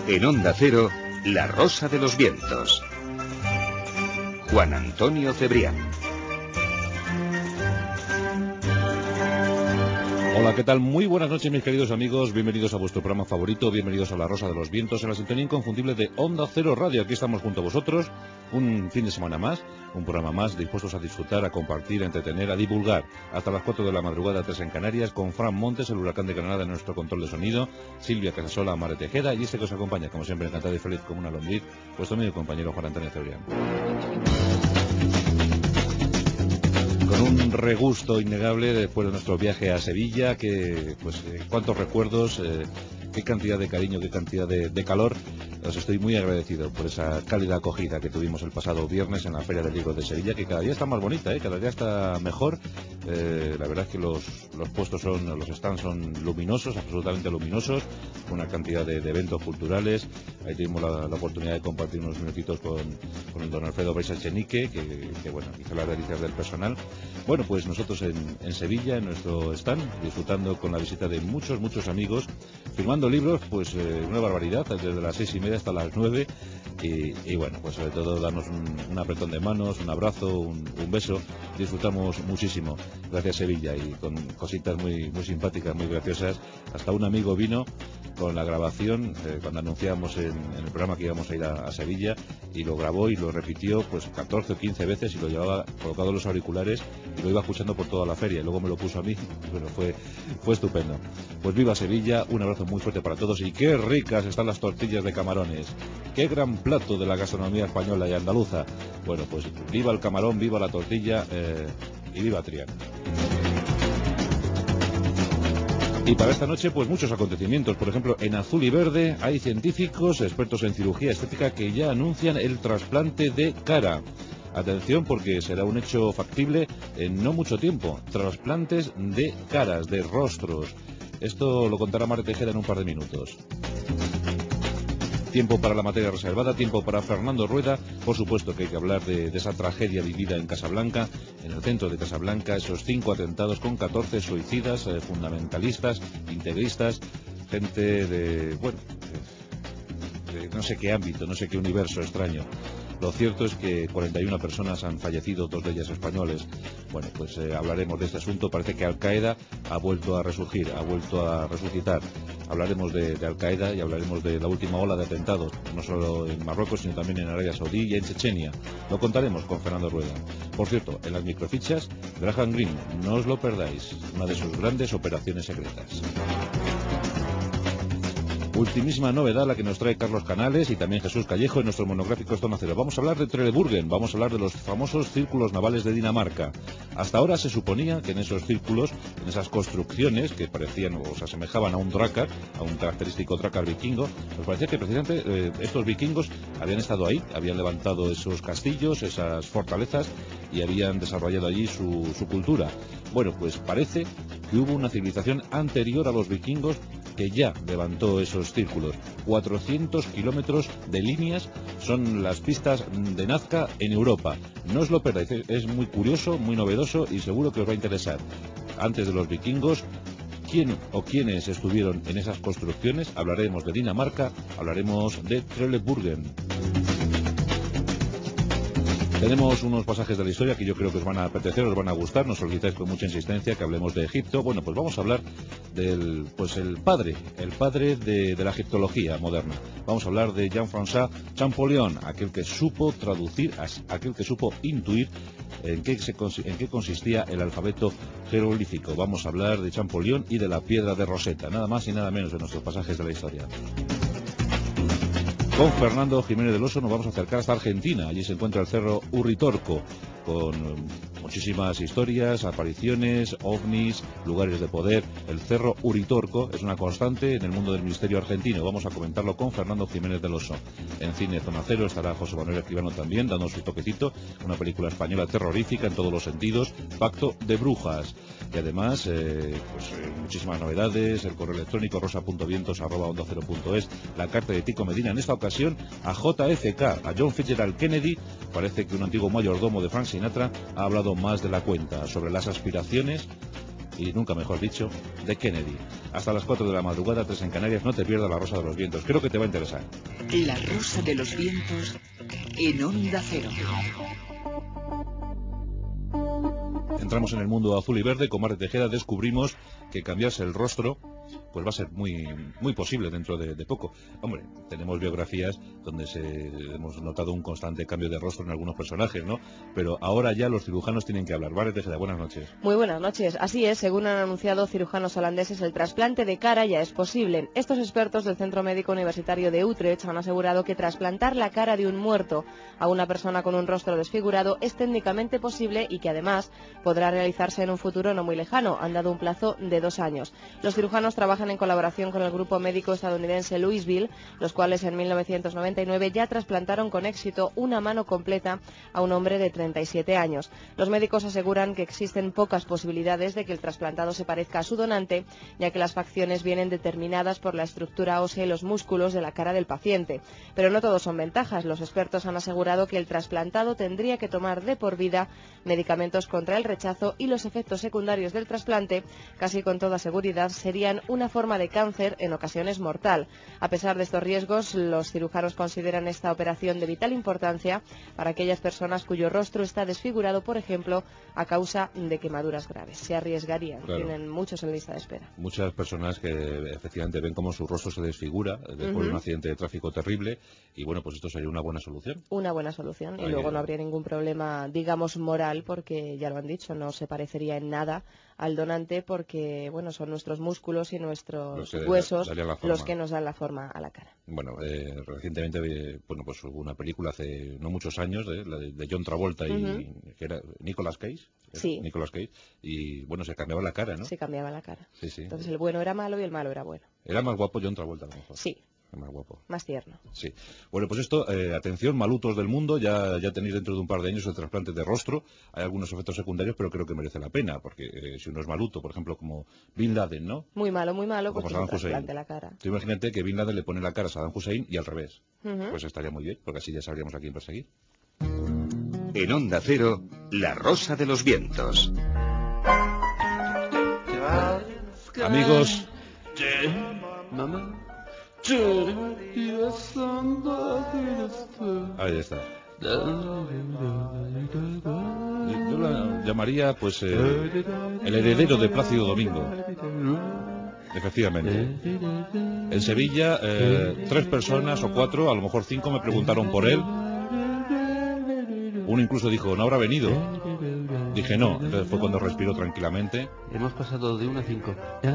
En Onda Cero, La Rosa de los Vientos. Juan Antonio Cebrián. Hola, ¿qué tal? Muy buenas noches, mis queridos amigos. Bienvenidos a vuestro programa favorito, bienvenidos a La Rosa de los Vientos, en la sintonía inconfundible de Onda Cero Radio. Aquí estamos junto a vosotros, un fin de semana más, un programa más, dispuestos a disfrutar, a compartir, a entretener, a divulgar. Hasta las 4 de la madrugada, 3 en Canarias, con Fran Montes, el huracán de Granada en nuestro control de sonido, Silvia Casasola, Mare Tejeda, y este que os acompaña, como siempre, encantado y feliz como una lombriz, vuestro amigo y compañero Juan Antonio Cebrián. Con un regusto innegable después de nuestro viaje a Sevilla, que pues cuántos recuerdos, qué cantidad de cariño, qué cantidad de calor. Os estoy muy agradecido por esa cálida acogida que tuvimos el pasado viernes en la Feria del Libro de Sevilla, que cada día está más bonita, cada día está mejor. La verdad es que los puestos los stands son luminosos, absolutamente luminosos, una cantidad de eventos culturales. Ahí tuvimos la oportunidad de compartir unos minutitos con el don Alfredo Baixa-Echenique, que bueno, hizo las delicias del personal. Bueno, pues nosotros en Sevilla, en nuestro stand, disfrutando con la visita de muchos amigos, firmando libros, pues una barbaridad, desde las 6:30 hasta las 9, y bueno, pues sobre todo darnos un apretón de manos, un abrazo, un beso. Disfrutamos muchísimo, gracias Sevilla, y con cositas muy simpáticas, muy graciosas. Hasta un amigo vino con la grabación cuando anunciábamos en el programa que íbamos a ir a Sevilla, y lo grabó y lo repitió pues 14 o 15 veces, y lo llevaba colocado en los auriculares y lo iba escuchando por toda la feria, y luego me lo puso a mí. Bueno, fue estupendo. Pues viva Sevilla, un abrazo muy fuerte para todos, y qué ricas están las tortillas de camarones, qué gran plato de la gastronomía española y andaluza. Bueno, pues viva el camarón, viva la tortilla, y viva Triana. Y para esta noche, pues muchos acontecimientos. Por ejemplo, en Azul y Verde hay científicos, expertos en cirugía estética, que ya anuncian el trasplante de cara. Atención, porque será un hecho factible en no mucho tiempo. Trasplantes de caras, de rostros. Esto lo contará Mare Tejeda en un par de minutos. Tiempo para la materia reservada, tiempo para Fernando Rueda. Por supuesto que hay que hablar de esa tragedia vivida en Casablanca, en el centro de Casablanca, esos 5 atentados con 14 suicidas, fundamentalistas, integristas, gente de no sé qué ámbito, no sé qué universo extraño. Lo cierto es que 41 personas han fallecido, 2 de ellas españoles. Bueno, pues hablaremos de este asunto. Parece que Al-Qaeda ha vuelto a resurgir, ha vuelto a resucitar. Hablaremos de Al-Qaeda y hablaremos de la última ola de atentados, no solo en Marruecos, sino también en Arabia Saudí y en Chechenia. Lo contaremos con Fernando Rueda. Por cierto, en las microfichas, Graham Greene, no os lo perdáis, una de sus grandes operaciones secretas. Ultimísima novedad la que nos trae Carlos Canales y también Jesús Callejo en nuestro monográfico Zona Cero. Vamos a hablar de Trelleborgen, vamos a hablar de los famosos círculos navales de Dinamarca. Hasta ahora se suponía que en esos círculos, en esas construcciones que parecían o se asemejaban a un drakkar, a un característico drakkar vikingo, nos parecía que precisamente estos vikingos habían estado ahí, habían levantado esos castillos, esas fortalezas, y habían desarrollado allí su cultura. Bueno, pues parece que hubo una civilización anterior a los vikingos que ya levantó esos círculos. 400 kilómetros de líneas son las pistas de Nazca en Europa. No os lo perdáis, es muy curioso, muy novedoso, y seguro que os va a interesar. Antes de los vikingos, ¿quién o quiénes estuvieron en esas construcciones? Hablaremos de Dinamarca, hablaremos de Trelleborgen. Tenemos unos pasajes de la historia que yo creo que os van a apetecer, os van a gustar. No solicitáis con mucha insistencia que hablemos de Egipto. Bueno, pues vamos a hablar del padre de la egiptología moderna. Vamos a hablar de Jean-François Champollion, aquel que supo traducir, aquel que supo intuir en qué consistía el alfabeto jeroglífico. Vamos a hablar de Champollion y de la piedra de Rosetta, nada más y nada menos de nuestros pasajes de la historia. Con Fernando Jiménez del Oso nos vamos a acercar hasta Argentina. Allí se encuentra el Cerro Uritorco, con muchísimas historias, apariciones, ovnis, lugares de poder. El Cerro Uritorco es una constante en el mundo del misterio argentino. Vamos a comentarlo con Fernando Jiménez del Oso. En Cine Zona Cero estará José Manuel Escribano también, dando su toquecito. Una película española terrorífica en todos los sentidos, Pacto de Brujas. Y además, muchísimas novedades, el correo electrónico rosa.vientos@ondacero.es, la carta de Tico Medina, en esta ocasión a JFK, a John Fitzgerald Kennedy. Parece que un antiguo mayordomo de Frank Sinatra ha hablado más de la cuenta sobre las aspiraciones y nunca mejor dicho, de Kennedy. Hasta las 4 de la madrugada, 3 en Canarias, no te pierdas La Rosa de los Vientos. Creo que te va a interesar. La Rosa de los Vientos en Onda Cero. Entramos en el mundo azul y verde. Con Mar de Tejeda descubrimos que cambiarse el rostro pues va a ser muy posible dentro de poco. Hombre, tenemos biografías donde hemos notado un constante cambio de rostro en algunos personajes, ¿no? Pero ahora ya los cirujanos tienen que hablar. Mar de Tejeda, buenas noches. Muy buenas noches. Así es, según han anunciado cirujanos holandeses, el trasplante de cara ya es posible. Estos expertos del Centro Médico Universitario de Utrecht han asegurado que trasplantar la cara de un muerto a una persona con un rostro desfigurado es técnicamente posible y que además podrá realizarse en un futuro no muy lejano. Han dado un plazo de 2 años. Los cirujanos trabajan en colaboración con el grupo médico estadounidense Louisville, los cuales en 1999 ya trasplantaron con éxito una mano completa a un hombre de 37 años. Los médicos aseguran que existen pocas posibilidades de que el trasplantado se parezca a su donante, ya que las facciones vienen determinadas por la estructura ósea y los músculos de la cara del paciente. Pero no todo son ventajas. Los expertos han asegurado que el trasplantado tendría que tomar de por vida medicamentos contra el rechazo y los efectos secundarios del trasplante, casi con toda seguridad, serían una forma de cáncer, en ocasiones mortal. A pesar de estos riesgos, los cirujanos consideran esta operación de vital importancia para aquellas personas cuyo rostro está desfigurado, por ejemplo, a causa de quemaduras graves. Se arriesgarían, claro. Tienen muchos en lista de espera. Muchas personas que efectivamente ven cómo su rostro se desfigura después de un accidente de tráfico terrible, y bueno, pues esto sería una buena solución. Una buena solución, y luego no habría ningún problema, digamos, moral, porque ya lo han dicho, no se parecería en nada al donante, porque bueno, son nuestros músculos y nuestros huesos los que nos dan la forma a la cara. Bueno, recientemente pues hubo una película hace no muchos años de John Travolta y que era Nicolas Cage. Sí. Nicolas Cage, y bueno, se cambiaba la cara, ¿no? Se cambiaba la cara. Sí, sí. Entonces el bueno era malo y el malo era bueno. Era más guapo John Travolta, a lo mejor. Sí. Más guapo. Más tierno. Sí. Bueno, pues esto, atención, malutos del mundo, ya tenéis dentro de un par de años el trasplante de rostro. Hay algunos efectos secundarios, pero creo que merece la pena, porque si uno es maluto, por ejemplo, como Bin Laden, ¿no? Muy malo, pues que se trasplante la cara. Tú imagínate que Bin Laden le pone la cara a Saddam Hussein y al revés. Pues estaría muy bien, porque así ya sabríamos a quién perseguir. En Onda Cero, La Rosa de los Vientos. Amigos... Ahí está. Yo la llamaría, pues, el heredero de Plácido Domingo. Efectivamente. En Sevilla, 3 personas o 4, a lo mejor 5, me preguntaron por él. Uno incluso dijo, ¿no habrá venido? Dije no, entonces fue cuando respiró tranquilamente. Hemos pasado de 1 a 5.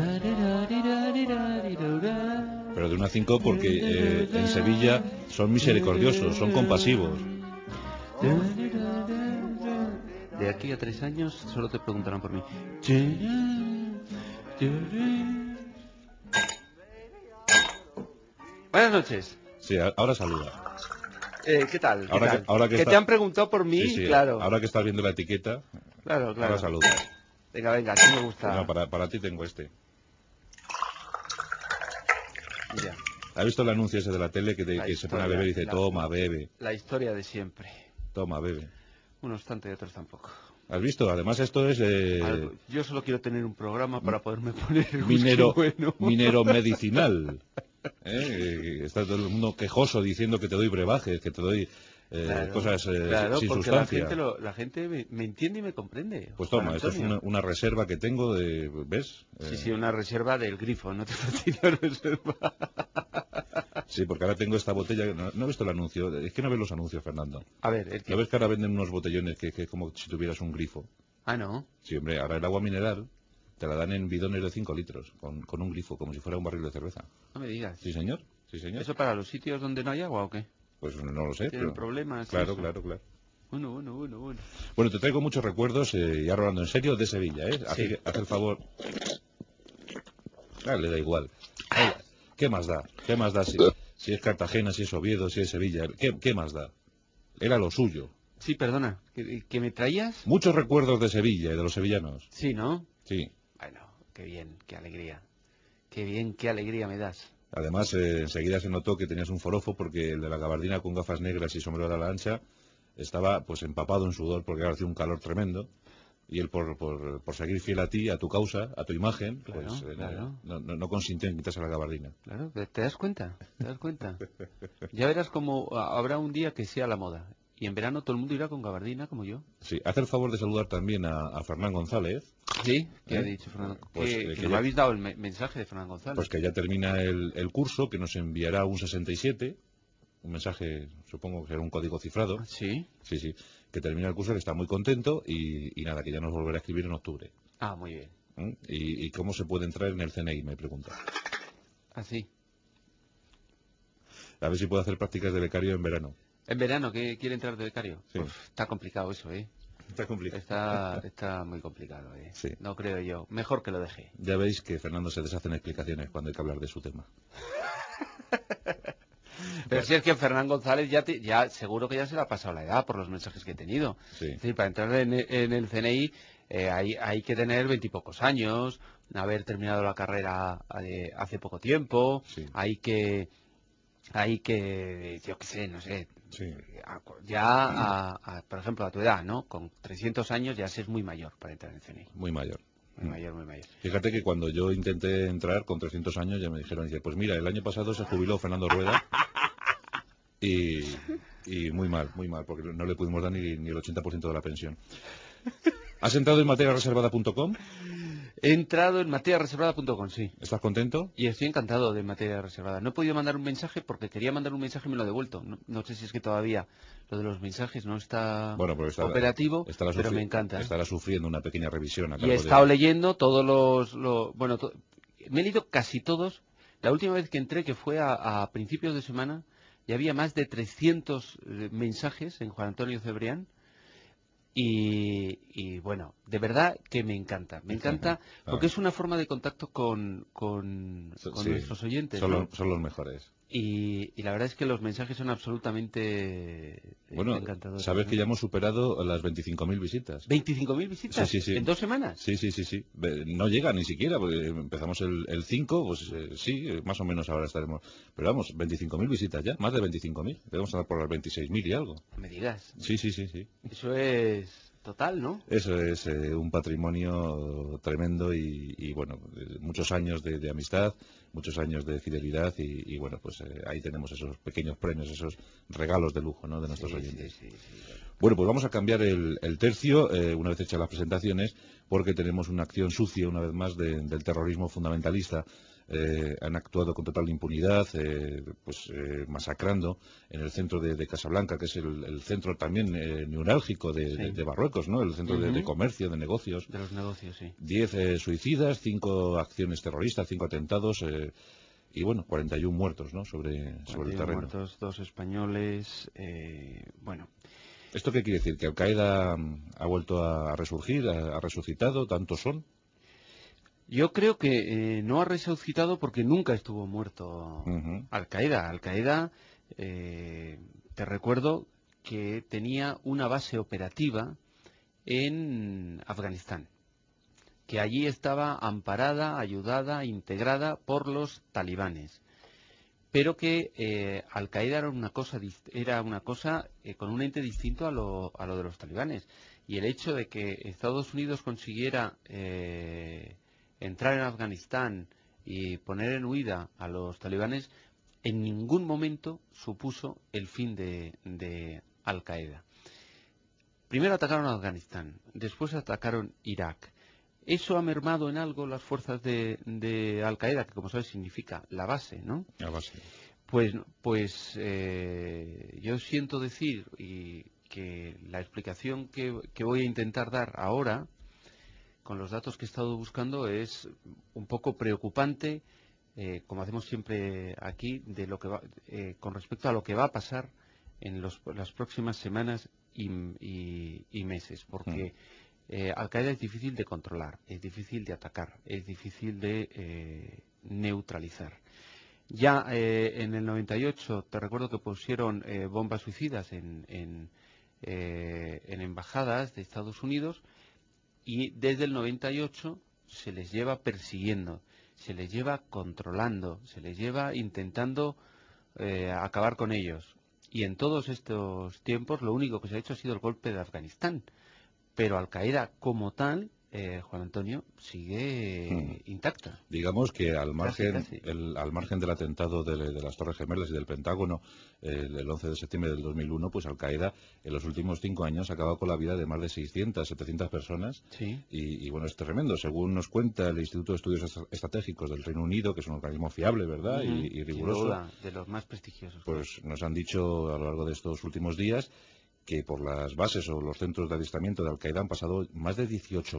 Pero de 1 a 5 porque en Sevilla son misericordiosos, son compasivos. De aquí a 3 años solo te preguntarán por mí. Buenas noches. Sí, ahora saluda. ¿Qué tal? Ahora que te han preguntado por mí, sí, claro. Ahora que estás viendo la etiqueta, claro. Ahora saluda. Venga, así me gusta. Bueno, para ti tengo este. Ya. ¿Has visto el anuncio ese de la tele que se pone a beber y dice, toma, bebe? La historia de siempre. Toma, bebe. Unos tanto y otros tampoco. ¿Has visto? Además esto es... Yo solo quiero tener un programa para poderme poner el minero medicinal. Está todo el mundo quejoso diciendo que te doy brebajes, que te doy cosas sin sustancia. La gente me entiende y me comprende. Pues toma, esto es una reserva que tengo de... ¿Ves? Sí, una reserva del grifo, no te fastidio reserva. Sí, porque ahora tengo esta botella... ¿No he visto el anuncio? Es que no ves los anuncios, Fernando. A ver, ¿No ves que ahora venden unos botellones que es como si tuvieras un grifo? Ah, ¿no? Sí, hombre, ahora el agua mineral te la dan en bidones de 5 litros, con un grifo, como si fuera un barril de cerveza. No me digas. Sí, señor. Sí, señor. ¿Eso para los sitios donde no hay agua o qué? Pues no lo sé. ¿Tienen problemas? Claro. Bueno. Bueno, te traigo muchos recuerdos, y ahora hablando en serio, de Sevilla, ¿eh? Así que haz el favor... le da igual. ¿Qué más da? ¿Qué más da si es Cartagena, si es Oviedo, si es Sevilla? ¿Qué más da? Era lo suyo. Sí, perdona. ¿Que me traías? Muchos recuerdos de Sevilla y de los sevillanos. Sí, ¿no? Sí. Bueno, qué bien, qué alegría. Qué bien, qué alegría me das. Además, enseguida se notó que tenías un forofo porque el de la gabardina con gafas negras y sombrero a la ancha estaba pues empapado en sudor porque hacía un calor tremendo. Y él, por seguir fiel a ti, a tu causa, a tu imagen, Claro, pues claro. no consintió en quitarse la gabardina. Claro, ¿te das cuenta? ¿Te das cuenta? Ya verás como habrá un día que sea la moda. Y en verano todo el mundo irá con gabardina, como yo. Sí, hace el favor de saludar también a Fernán González. Sí, ¿qué ha ¿Eh? dicho Fernando? Pues, Que que no ya- me habéis dado el mensaje de Fernando González. Pues que ya termina el curso, que nos enviará un 67, un mensaje, supongo que será un código cifrado. Sí. Sí, sí, que termina el curso, que está muy contento y nada, que ya nos volverá a escribir en octubre. Ah, muy bien. ¿Y cómo se puede entrar en el CNI? Me pregunta. Así. A ver si puedo hacer prácticas de becario en verano. En verano, ¿qué quiere entrar de becario? Sí. Uf, está complicado eso, ¿eh? Está complicado. Está muy complicado, ¿eh? Sí. No creo yo. Mejor que lo deje. Ya veis que Fernando se deshace en explicaciones cuando hay que hablar de su tema. Pero si es que Fernán González ya seguro que ya se le ha pasado la edad por los mensajes que he tenido. Sí. Es decir, para entrar en el CNI hay que tener 20 y pocos años, haber terminado la carrera hace poco tiempo, Sí. hay que, yo qué sé, no sé, Sí. por ejemplo, a tu edad, ¿no? Con 300 años ya se es muy mayor para entrar en el CNI. Muy mayor. Muy mayor, muy mayor. Fíjate que cuando yo intenté entrar con 300 años ya me dijeron, dice, pues mira, el año pasado se jubiló Fernando Rueda y muy mal, porque no le pudimos dar ni el 80% de la pensión. ¿Has entrado en materiareservada.com? He entrado en materiareservada.com, sí. ¿Estás contento? Y estoy encantado de materia reservada. No he podido mandar un mensaje porque quería mandar un mensaje y me lo he devuelto. No sé si es que todavía lo de los mensajes no está Bueno, pues operativo, pero me encanta. Estará sufriendo una pequeña revisión a Y he cargo estado de... leyendo todos me he leído casi todos. La última vez que entré, que fue a principios de semana, ya había más de 300 mensajes en Juan Antonio Cebrián. Y bueno, de verdad que me encanta. Me encanta porque es una forma de contacto con Sí, nuestros oyentes, son, ¿no? son los mejores. Y la verdad es que los mensajes son absolutamente Bueno, encantadores, sabes ¿no? que ya hemos superado las 25.000 visitas. ¿25.000 visitas? Sí, sí, sí. ¿En 2 semanas? Sí. No llega ni siquiera, porque empezamos el 5, pues sí, más o menos ahora estaremos. Pero vamos, 25.000 visitas ya, más de 25.000. Debemos andar por las 26.000 y algo. No me digas. Sí. Eso es total, ¿no? Eso es un patrimonio tremendo y bueno, muchos años de amistad, muchos años de fidelidad y bueno, pues ahí tenemos esos pequeños premios, esos regalos de lujo, ¿no?, de nuestros oyentes. Sí, Bueno, pues vamos a cambiar el tercio, una vez hechas las presentaciones, porque tenemos una acción sucia, una vez más, del terrorismo fundamentalista. Han actuado con total impunidad, masacrando en el centro de Casablanca, que es el centro también neurálgico de Marruecos, ¿no? El centro de comercio, de negocios. De los negocios, sí. 10 suicidas, 5 acciones terroristas, 5 atentados y, bueno, 41 muertos, ¿no?, sobre el terreno. Muertos, 2 españoles, bueno. ¿Esto qué quiere decir? ¿Que Al-Qaeda ha vuelto a resurgir, ha resucitado? ¿Tantos son? Yo creo que no ha resucitado porque nunca estuvo muerto Al-Qaeda. Al-Qaeda, te recuerdo que tenía una base operativa en Afganistán, que allí estaba amparada, ayudada, integrada por los talibanes, pero que Al-Qaeda era una cosa con un ente distinto a lo de los talibanes. Y el hecho de que Estados Unidos consiguiera entrar en Afganistán y poner en huida a los talibanes en ningún momento supuso el fin de Al-Qaeda. Primero atacaron a Afganistán, después atacaron Irak. Eso ha mermado en algo las fuerzas de Al-Qaeda, que como sabes significa la base, ¿no? La base. Pues yo siento decir que la explicación que voy a intentar dar ahora, con los datos que he estado buscando, es un poco preocupante, como hacemos siempre aquí, de lo que con respecto a lo que va a pasar en las próximas semanas y meses, porque Al-Qaeda es difícil de controlar, es difícil de atacar, es difícil de neutralizar. Ya en el 98 te recuerdo que pusieron bombas suicidas en embajadas de Estados Unidos, y desde el 98 se les lleva persiguiendo, se les lleva controlando, se les lleva intentando acabar con ellos. Y en todos estos tiempos lo único que se ha hecho ha sido el golpe de Afganistán. pero Al-Qaeda como tal, Juan Antonio, sigue intacta. Digamos que al margen del atentado de las Torres Gemelas y del Pentágono el 11 de septiembre del 2001, pues Al-Qaeda en los últimos 5 años ha acabado con la vida de más de 600, 700 personas. Sí. Y bueno, es tremendo. Según nos cuenta el Instituto de Estudios Estratégicos del Reino Unido, que es un organismo fiable, ¿verdad? Y riguroso. Sin duda, de los más prestigiosos. Pues nos han dicho a lo largo de estos últimos días que por las bases o los centros de adiestramiento de Al-Qaeda han pasado más de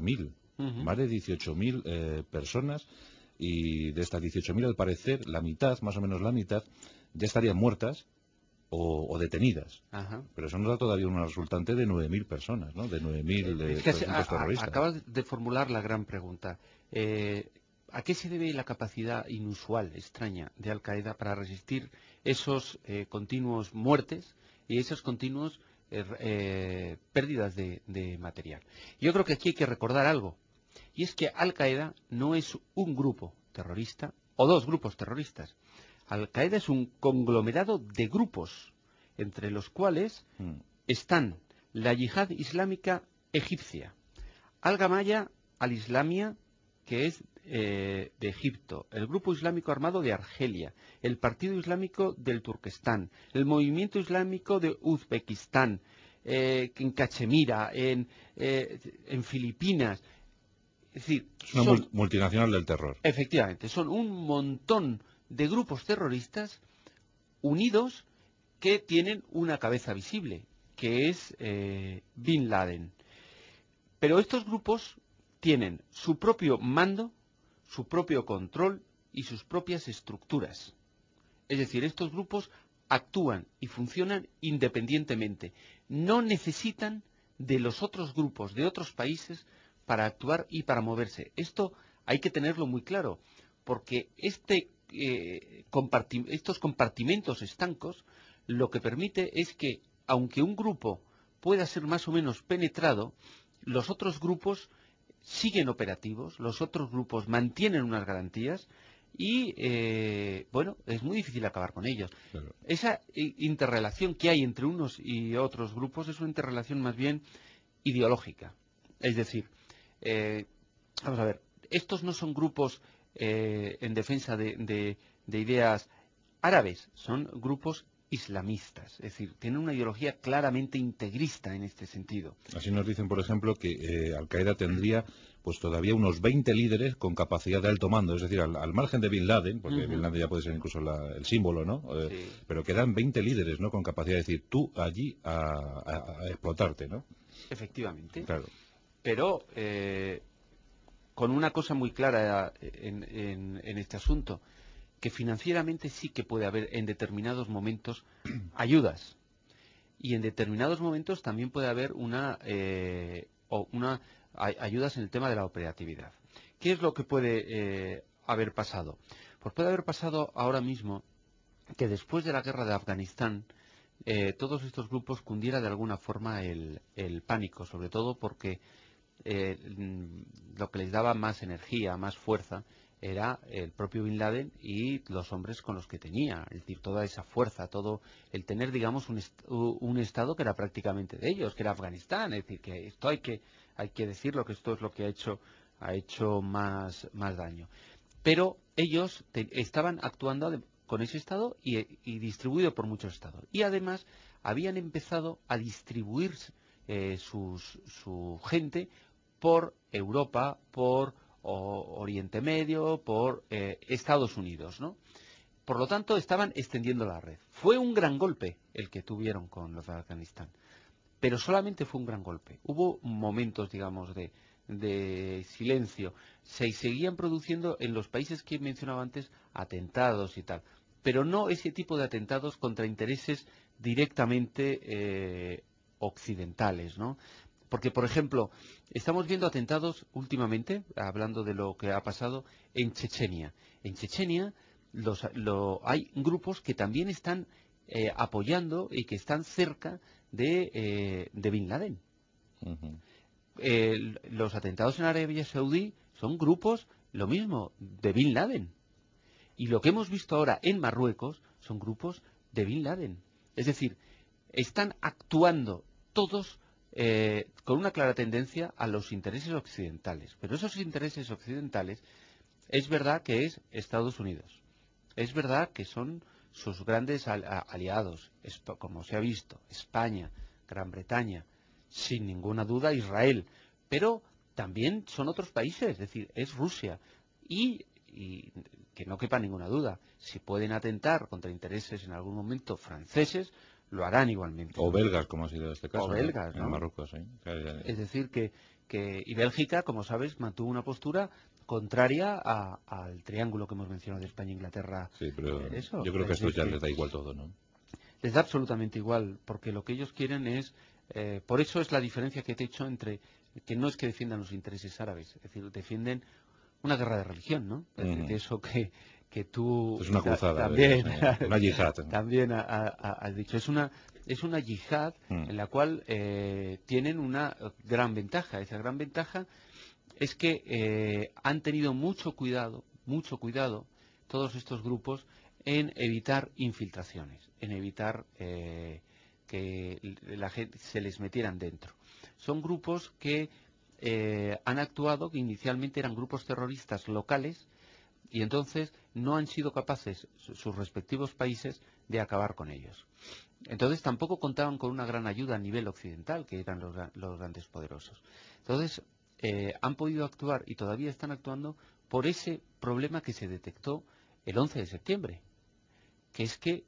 18.000 personas, y de estas 18.000, al parecer, la mitad, más o menos la mitad, ya estarían muertas o detenidas. Ajá. Pero eso nos da todavía una resultante de 9.000 personas, ¿no? De 9.000 terroristas. Acabas de formular la gran pregunta. ¿A qué se debe la capacidad inusual, extraña, de Al-Qaeda para resistir esos continuos muertes y esos continuos pérdidas de material? Yo creo que aquí hay que recordar algo, y es que Al-Qaeda no es un grupo terrorista o dos grupos terroristas. Al-Qaeda es un conglomerado de grupos, entre los cuales están la Yihad Islámica Egipcia, Al-Gamaya Al-Islamia, que es de Egipto, el Grupo Islámico Armado de Argelia, el Partido Islámico del Turquestán, el Movimiento Islámico de Uzbekistán, en Cachemira, en Filipinas. Es decir, es una multinacional del terror. Efectivamente, son un montón de grupos terroristas unidos que tienen una cabeza visible, que es Bin Laden. Pero estos grupos tienen su propio mando, su propio control y sus propias estructuras. Es decir, estos grupos actúan y funcionan independientemente. No necesitan de los otros grupos de otros países para actuar y para moverse. Esto hay que tenerlo muy claro, porque estos compartimentos estancos lo que permite es que, aunque un grupo pueda ser más o menos penetrado, los otros grupos siguen operativos, los otros grupos mantienen unas garantías y, bueno, es muy difícil acabar con ellos. Claro. Esa interrelación que hay entre unos y otros grupos es una interrelación más bien ideológica. Es decir, vamos a ver, estos no son grupos en defensa de ideas árabes, son grupos islamistas, es decir, tienen una ideología claramente integrista en este sentido. Así nos dicen, por ejemplo, que Al-Qaeda tendría pues todavía unos 20 líderes con capacidad de alto mando, es decir, al margen de Bin Laden, porque Bin Laden ya puede ser incluso el símbolo, ¿no? Sí. Pero quedan 20 líderes, ¿no? Con capacidad de decir, tú allí a explotarte, ¿no? Efectivamente. Claro. Pero con una cosa muy clara en este asunto, que financieramente sí que puede haber en determinados momentos ayudas, y en determinados momentos también puede haber ayudas en el tema de la operatividad. ¿Qué es lo que puede haber pasado? Pues puede haber pasado ahora mismo que después de la guerra de Afganistán todos estos grupos cundiera de alguna forma el pánico, sobre todo porque lo que les daba más energía, más fuerza, era el propio Bin Laden y los hombres con los que tenía, es decir, toda esa fuerza, todo el tener, digamos, un estado que era prácticamente de ellos, que era Afganistán, es decir, que esto hay que decirlo, que esto es lo que ha hecho más daño. Pero ellos estaban actuando con ese estado y distribuido por muchos estados. Y además habían empezado a distribuir su gente por Europa, por Oriente Medio, por Estados Unidos, ¿no? Por lo tanto, estaban extendiendo la red. Fue un gran golpe el que tuvieron con los de Afganistán, pero solamente fue un gran golpe. Hubo momentos, digamos, de silencio. Se seguían produciendo en los países que mencionaba antes atentados y tal, pero no ese tipo de atentados contra intereses directamente occidentales, ¿no? Porque, por ejemplo, estamos viendo atentados últimamente, hablando de lo que ha pasado en Chechenia. En Chechenia hay grupos que también están apoyando y que están cerca de Bin Laden. Los atentados en Arabia Saudí son grupos, lo mismo, de Bin Laden. Y lo que hemos visto ahora en Marruecos son grupos de Bin Laden. Es decir, están actuando todos con una clara tendencia a los intereses occidentales. Pero esos intereses occidentales es verdad que es Estados Unidos. Es verdad que son sus grandes aliados, como se ha visto, España, Gran Bretaña, sin ninguna duda Israel, pero también son otros países, es decir, es Rusia. Y que no quepa ninguna duda, si pueden atentar contra intereses en algún momento franceses, lo harán igualmente. O belgas, como ha sido este caso. O belgas, ¿no? En Marruecos, sí. Es decir, y Bélgica, como sabes, mantuvo una postura contraria al triángulo que hemos mencionado de España, Inglaterra. Sí, pero yo creo que a estos ya les da igual todo, ¿no? Les da absolutamente igual, porque lo que ellos quieren es... por eso es la diferencia que te he hecho entre... que no es que defiendan los intereses árabes, es decir, defienden una guerra de religión, ¿no? Es decir, de eso que tú... Es una cruzada. También, una yihad. También has dicho. Es una yihad en la cual tienen una gran ventaja. Esa gran ventaja es que han tenido mucho cuidado todos estos grupos en evitar infiltraciones, en evitar que la gente se les metieran dentro. Son grupos que han actuado, que inicialmente eran grupos terroristas locales, y entonces no han sido capaces sus respectivos países de acabar con ellos. Entonces tampoco contaban con una gran ayuda a nivel occidental, que eran los grandes poderosos. Entonces han podido actuar y todavía están actuando por ese problema que se detectó el 11 de septiembre, que es que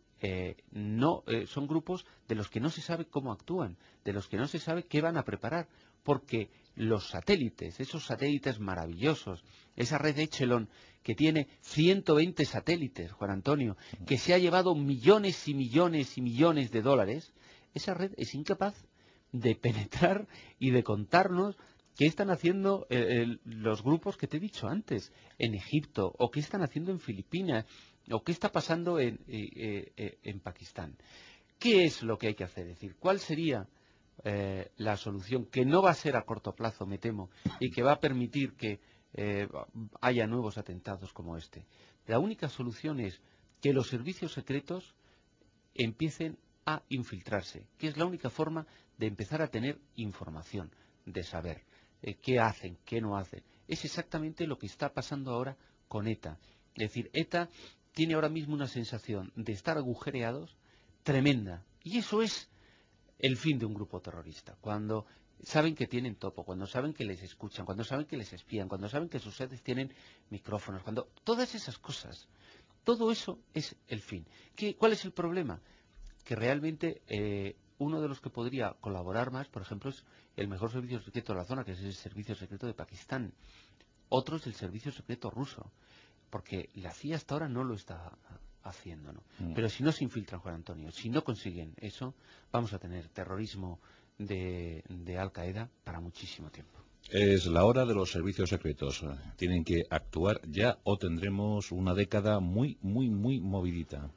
son grupos de los que no se sabe cómo actúan, de los que no se sabe qué van a preparar, porque los satélites, esos satélites maravillosos, esa red Echelon que tiene 120 satélites, Juan Antonio, que se ha llevado millones y millones y millones de dólares, esa red es incapaz de penetrar y de contarnos qué están haciendo los grupos que te he dicho antes, en Egipto, o qué están haciendo en Filipinas, o qué está pasando en Pakistán. ¿Qué es lo que hay que hacer? Es decir, ¿cuál sería la solución, que no va a ser a corto plazo, me temo, y que va a permitir que haya nuevos atentados como este? La única solución es que los servicios secretos empiecen a infiltrarse, que es la única forma de empezar a tener información, de saber qué hacen, qué no hacen. Es exactamente lo que está pasando ahora con ETA. Es decir, ETA tiene ahora mismo una sensación de estar agujereados tremenda. Y eso es el fin de un grupo terrorista. Cuando saben que tienen topo, cuando saben que les escuchan, cuando saben que les espían, cuando saben que sus sedes tienen micrófonos, cuando todas esas cosas, todo eso es el fin. ¿Cuál es el problema? Que realmente uno de los que podría colaborar más, por ejemplo, es el mejor servicio secreto de la zona, que es el servicio secreto de Pakistán. Otro es el servicio secreto ruso, porque la CIA hasta ahora no lo está haciendo, ¿no? Pero si no se infiltran, Juan Antonio, si no consiguen eso, vamos a tener terrorismo de Al-Qaeda para muchísimo tiempo. Es la hora de los servicios secretos. Tienen que actuar ya o tendremos una década muy, muy, muy movidita.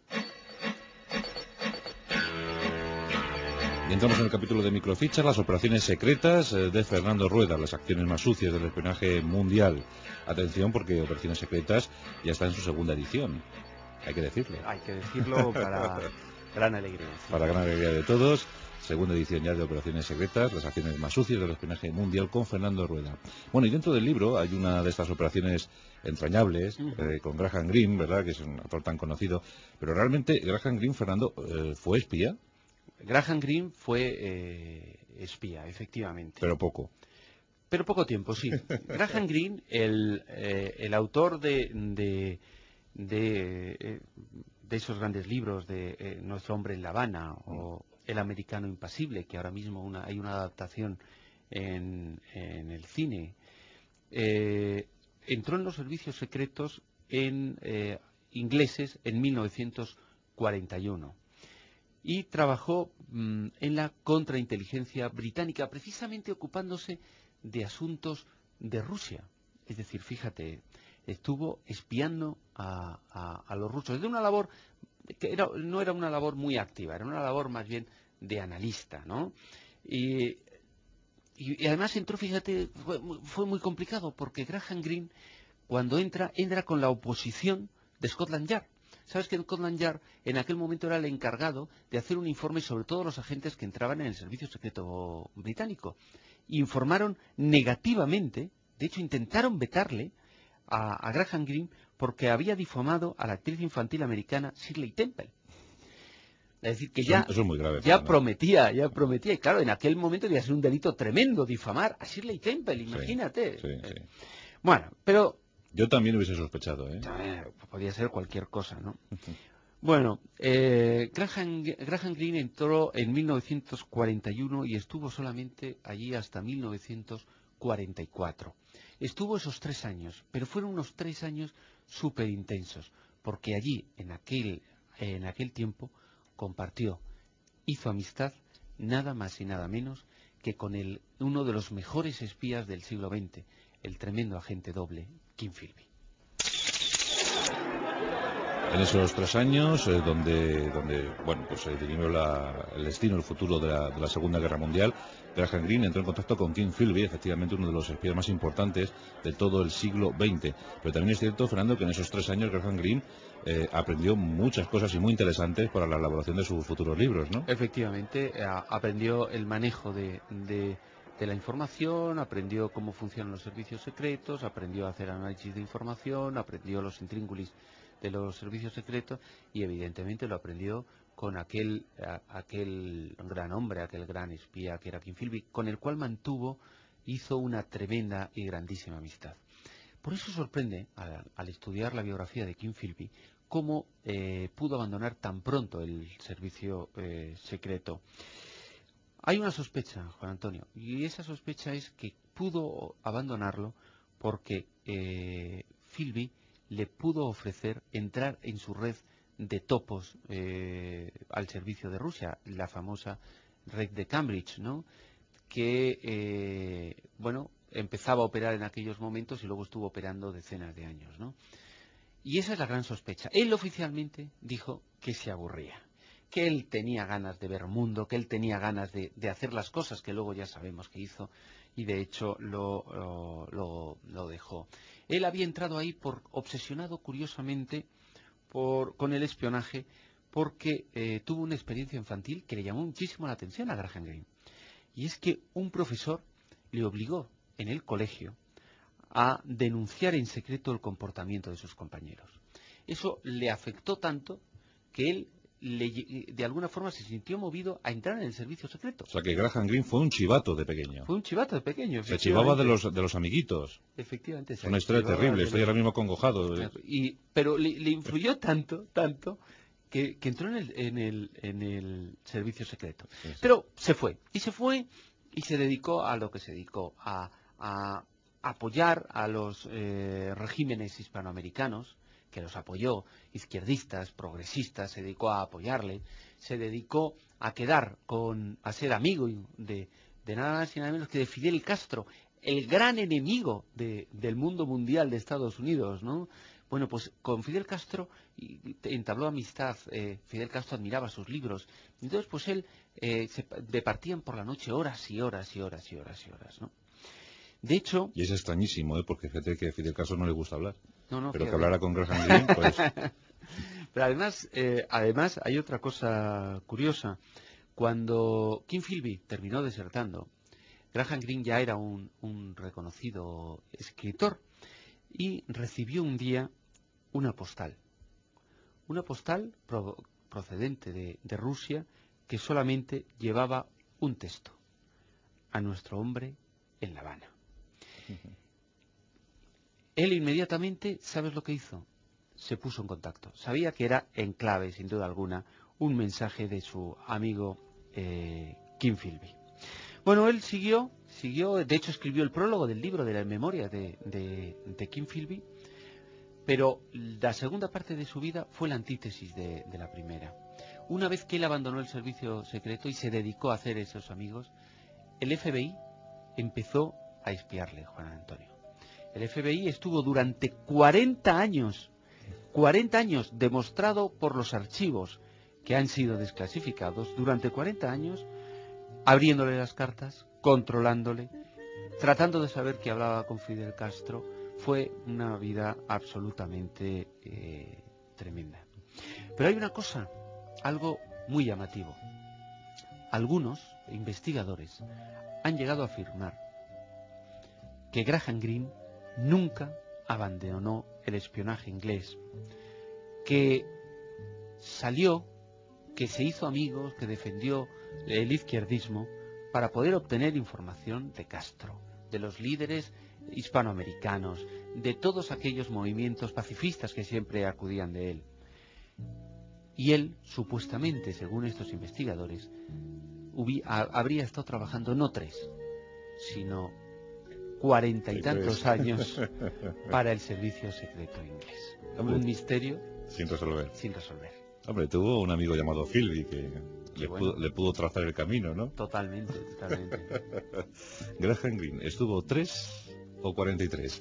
Y entramos en el capítulo de microfichas, las operaciones secretas de Fernando Rueda, las acciones más sucias del espionaje mundial. Atención, porque Operaciones Secretas ya está en su segunda edición. Hay que decirlo. Hay que decirlo para gran alegría. Sí. Para gran alegría de todos. Segunda edición ya de Operaciones Secretas, las acciones más sucias del espionaje mundial con Fernando Rueda. Bueno, y dentro del libro hay una de estas operaciones entrañables, con Graham Greene, ¿verdad?, que es un autor tan conocido. Pero realmente Graham Greene, Fernando, ¿fue espía? Graham Greene fue espía, efectivamente. Pero poco. Pero poco tiempo, sí. Graham Greene, el autor de esos grandes libros de Nuestro hombre en La Habana o El americano impasible, que ahora mismo hay una adaptación en el cine, entró en los servicios secretos ingleses en 1941 y trabajó en la contrainteligencia británica, precisamente ocupándose de asuntos de Rusia. Es decir, fíjate, estuvo espiando a los rusos de una labor que no era una labor muy activa, era una labor más bien de analista, ¿no? Y además entró, fíjate, fue muy complicado, porque Graham Greene, cuando entra con la oposición de Scotland Yard. Sabes que Scotland Yard en aquel momento era el encargado de hacer un informe sobre todos los agentes que entraban en el servicio secreto británico. Informaron negativamente, de hecho intentaron vetarle a Graham Greene porque había difamado a la actriz infantil americana Shirley Temple. Es decir, que eso es muy grave, ya prometía, y claro, en aquel momento debía ser un delito tremendo difamar a Shirley Temple, imagínate. Sí. Bueno, pero... Yo también hubiese sospechado, Podía ser cualquier cosa, ¿no? Bueno, Graham Greene entró en 1941 y estuvo solamente allí hasta 1944. Estuvo esos 3 años, pero fueron unos 3 años súper intensos, porque allí, en aquel tiempo, hizo amistad, nada más y nada menos que con uno de los mejores espías del siglo XX, el tremendo agente doble, Kim Philby. En esos 3 años, donde se dirimió el destino, el futuro de la Segunda Guerra Mundial, Graham Greene entró en contacto con Kim Philby, efectivamente uno de los espías más importantes de todo el siglo XX. Pero también es cierto, Fernando, que en esos 3 años Graham Greene aprendió muchas cosas y muy interesantes para la elaboración de sus futuros libros, ¿no? Efectivamente, aprendió el manejo de la información, aprendió cómo funcionan los servicios secretos, aprendió a hacer análisis de información, aprendió los intríngulis de los servicios secretos y evidentemente lo aprendió con aquel gran hombre, aquel gran espía que era Kim Philby, con el cual hizo una tremenda y grandísima amistad. Por eso sorprende, al estudiar la biografía de Kim Philby, cómo pudo abandonar tan pronto el servicio secreto. Hay una sospecha, Juan Antonio, y esa sospecha es que pudo abandonarlo porque Philby le pudo ofrecer entrar en su red de topos al servicio de Rusia, la famosa red de Cambridge, ¿no? Que, empezaba a operar en aquellos momentos y luego estuvo operando decenas de años, ¿no? Y esa es la gran sospecha. Él oficialmente dijo que se aburría, que él tenía ganas de ver mundo, que él tenía ganas de hacer las cosas que luego ya sabemos que hizo, y de hecho lo dejó. Él había entrado ahí obsesionado curiosamente con el espionaje, porque tuvo una experiencia infantil que le llamó muchísimo la atención a Graham Greene. Y es que un profesor le obligó en el colegio a denunciar en secreto el comportamiento de sus compañeros. Eso le afectó tanto que él de alguna forma se sintió movido a entrar en el servicio secreto. O sea que Graham Greene fue un chivato de pequeño. Fue un chivato de pequeño, se chivaba de los amiguitos. Efectivamente. Es una historia terrible, estoy ahora mismo acongojado. Pero le influyó tanto, que entró en el servicio secreto. Sí. Pero se fue y se dedicó a lo que se dedicó, a apoyar a los regímenes hispanoamericanos, que los apoyó, izquierdistas, progresistas, se dedicó a apoyarle, se dedicó a a ser amigo de nada más y nada menos que de Fidel Castro, el gran enemigo del mundo mundial de Estados Unidos, ¿no? Bueno, pues con Fidel Castro entabló amistad. Fidel Castro admiraba sus libros. Entonces, pues él departían por la noche horas y horas y horas y horas y horas, ¿no? De hecho... Y es extrañísimo, porque fíjate que a Fidel Castro no le gusta hablar. No, pero que hablara con Graham Greene, pues... Pero además hay otra cosa curiosa. Cuando Kim Philby terminó desertando, Graham Greene ya era un reconocido escritor y recibió un día una postal procedente de Rusia, que solamente llevaba un texto: a nuestro hombre en La Habana. Él inmediatamente, ¿sabes lo que hizo? Se puso en contacto. Sabía que era en clave, sin duda alguna, un mensaje de su amigo Kim Philby. Bueno, él siguió, de hecho escribió el prólogo del libro de la memoria de Kim Philby, pero la segunda parte de su vida fue la antítesis de la primera. Una vez que él abandonó el servicio secreto y se dedicó a hacer esos amigos, el FBI empezó a espiarle, Juan Antonio. El FBI estuvo durante 40 años, demostrado por los archivos que han sido desclasificados, durante 40 años, abriéndole las cartas, controlándole, tratando de saber que hablaba con Fidel Castro. Fue una vida absolutamente tremenda. Pero hay una cosa, algo muy llamativo. Algunos investigadores han llegado a afirmar que Graham Greene nunca abandonó el espionaje inglés, que salió, que se hizo amigos, que defendió el izquierdismo para poder obtener información de Castro, de los líderes hispanoamericanos, de todos aquellos movimientos pacifistas que siempre acudían de él. Y él, supuestamente, según estos investigadores, habría estado trabajando no 3, sino 40 y tantos años para el servicio secreto inglés. Hombre, un misterio sin resolver. sin resolver. Hombre, tuvo un amigo llamado Philby que le pudo trazar el camino, ¿no? Totalmente, totalmente. Graham Greene, ¿estuvo 3 o 43?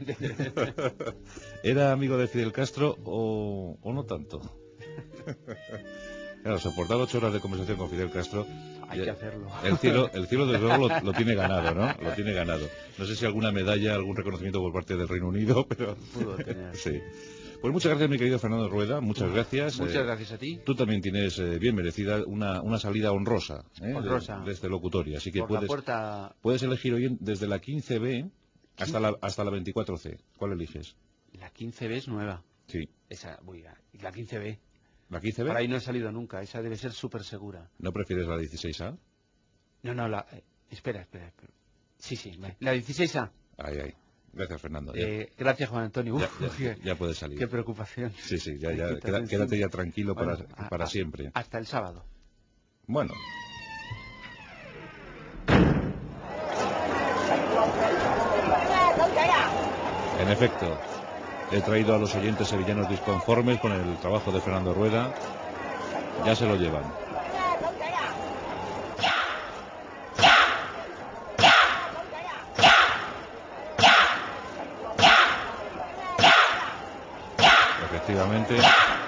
¿Era amigo de Fidel Castro o no tanto? Claro, soportar 8 horas de conversación con Fidel Castro, hay que hacerlo. El cielo desde luego lo tiene ganado, ¿no? Lo tiene ganado. No sé si alguna medalla, algún reconocimiento por parte del Reino Unido, pero pudo tener. Sí. Pues muchas gracias, mi querido Fernando Rueda, muchas gracias. Muchas gracias a ti. Tú también tienes bien merecida una salida honrosa, honrosa. De este locutorio, así que puedes elegir hoy desde la 15B hasta la 24C. ¿Cuál eliges? La 15B es nueva. Sí. Esa, y la 15B. ¿La 15B? Por ahí no he salido nunca, esa debe ser súper segura. ¿No prefieres la 16A? No, espera. Sí, la 16A. Ay. Gracias, Fernando. Gracias, Juan Antonio. Ya puedes salir. Qué preocupación. Sí, ya. Quédate ya tranquilo para siempre. Hasta el sábado. Bueno. En efecto, he traído a los oyentes sevillanos disconformes con el trabajo de Fernando Rueda. Ya se lo llevan. Efectivamente,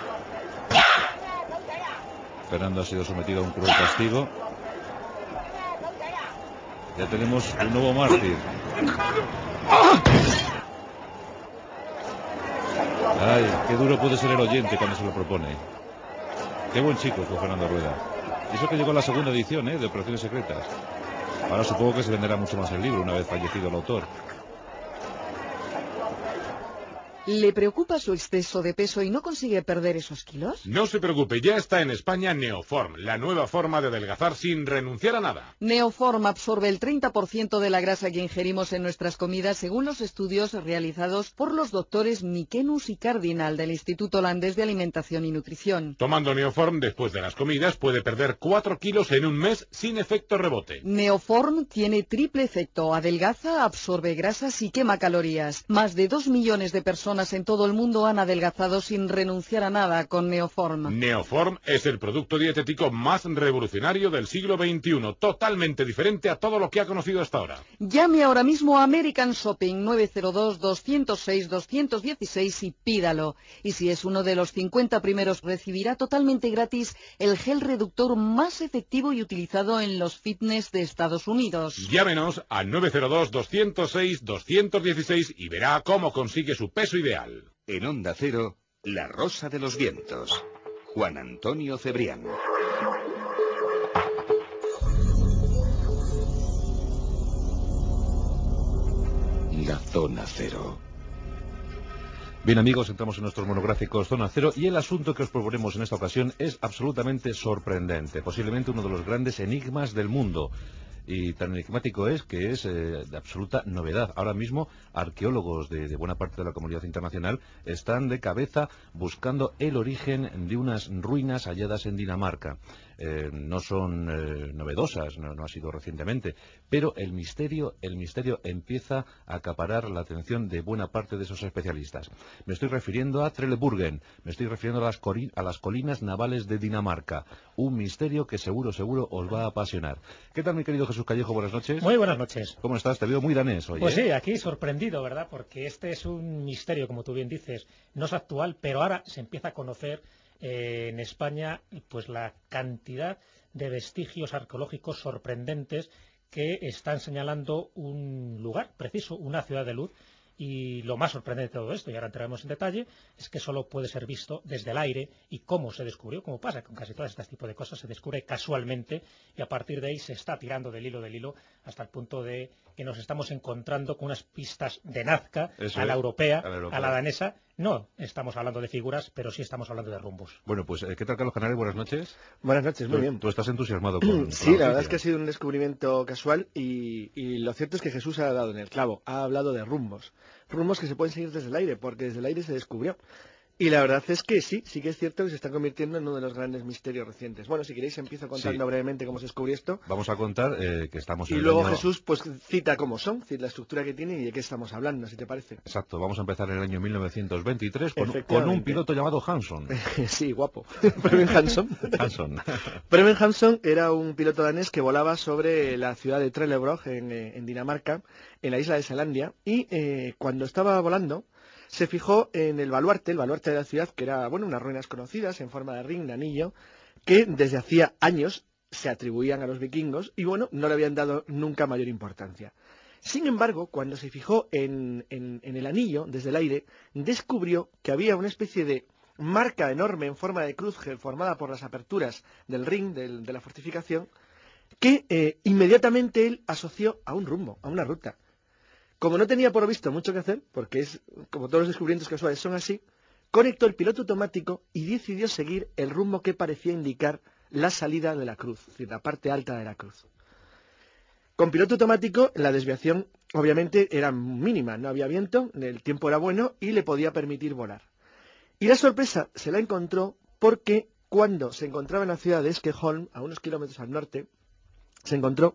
Fernando ha sido sometido a un cruel castigo. Ya tenemos un nuevo mártir. Ay, qué duro puede ser el oyente cuando se lo propone. Qué buen chico fue Fernando Rueda. Y eso que llegó a la segunda edición, de Operaciones Secretas. Ahora supongo que se venderá mucho más el libro una vez fallecido el autor. ¿Le preocupa su exceso de peso y no consigue perder esos kilos? No se preocupe, ya está en España Neoform, la nueva forma de adelgazar sin renunciar a nada. Neoform absorbe el 30% de la grasa que ingerimos en nuestras comidas según los estudios realizados por los doctores Mikenus y Cardinal del Instituto Holandés de Alimentación y Nutrición. Tomando Neoform después de las comidas puede perder 4 kilos en un mes sin efecto rebote. Neoform tiene triple efecto, adelgaza, absorbe grasas y quema calorías. Más de 2 millones de personas en todo el mundo han adelgazado sin renunciar a nada con Neoform. Neoform es el producto dietético más revolucionario del siglo XXI, totalmente diferente a todo lo que ha conocido hasta ahora. Llame ahora mismo a American Shopping 902-206-216 y pídalo. Y si es uno de los 50 primeros, recibirá totalmente gratis el gel reductor más efectivo y utilizado en los fitness de Estados Unidos. Llámenos al 902-206-216 y verá cómo consigue su peso ideal. En Onda Cero, La Rosa de los Vientos. Juan Antonio Cebrián. La Zona Cero. Bien, amigos, entramos en nuestros monográficos Zona Cero y el asunto que os proponemos en esta ocasión es absolutamente sorprendente, posiblemente uno de los grandes enigmas del mundo. Y tan enigmático es que es de absoluta novedad. Ahora mismo arqueólogos de buena parte de la comunidad internacional están de cabeza buscando el origen de unas ruinas halladas en Dinamarca. No son novedosas, no ha sido recientemente, pero el misterio empieza a acaparar la atención de buena parte de esos especialistas. Me estoy refiriendo a Trelleborgen, me estoy refiriendo a las colinas navales de Dinamarca. Un misterio que seguro os va a apasionar. ¿Qué tal, mi querido Jesús Callejo? Buenas noches. Muy buenas noches. ¿Cómo estás? Te veo muy danés hoy. Pues sí, aquí sorprendido, ¿verdad? Porque este es un misterio, como tú bien dices, no es actual, pero ahora se empieza a conocer en España pues la cantidad de vestigios arqueológicos sorprendentes que están señalando un lugar preciso, una ciudad de luz, Y lo más sorprendente de todo esto, y ahora entraremos en detalle, es que solo puede ser visto desde el aire, y cómo se descubrió, como pasa con casi todas este tipo de cosas, se descubre casualmente, y a partir de ahí se está tirando del hilo, hasta el punto de que nos estamos encontrando con unas pistas de Nazca, a la europea, a la danesa. No estamos hablando de figuras, pero sí estamos hablando de rumbos. Bueno, pues, ¿qué tal, Carlos Canales? Buenas noches. Buenas noches, muy bien. Tú estás entusiasmado con Sí, la verdad es que ha sido un descubrimiento casual y lo cierto es que Jesús ha dado en el clavo. Ha hablado de rumbos. Rumbos que se pueden seguir desde el aire, porque desde el aire se descubrió. Y la verdad es que sí que es cierto que se está convirtiendo en uno de los grandes misterios recientes. Bueno, si queréis empiezo contando brevemente cómo se descubrió esto. Vamos a contar que estamos en y luego Jesús pues cita cómo son, la estructura que tienen y de qué estamos hablando, si te parece. Exacto, vamos a empezar en el año 1923 con un piloto llamado Hanson. Sí, guapo. Preben Hanson. Preben Hanson era un piloto danés que volaba sobre la ciudad de Trelleborg en Dinamarca, en la isla de Selandia, y cuando estaba volando se fijó en el baluarte de la ciudad, que era, bueno, unas ruinas conocidas en forma de ring, de anillo, que desde hacía años se atribuían a los vikingos y, bueno, no le habían dado nunca mayor importancia. Sin embargo, cuando se fijó en el anillo desde el aire, descubrió que había una especie de marca enorme en forma de cruz formada por las aperturas del ring, de la fortificación, que inmediatamente él asoció a un rumbo, a una ruta. Como no tenía por lo visto mucho que hacer, porque es como todos los descubrimientos casuales son así, conectó el piloto automático y decidió seguir el rumbo que parecía indicar la salida de la cruz, es decir, la parte alta de la cruz. Con piloto automático la desviación obviamente era mínima, no había viento, el tiempo era bueno y le podía permitir volar. Y la sorpresa se la encontró porque cuando se encontraba en la ciudad de Eskeholm, a unos kilómetros al norte, se encontró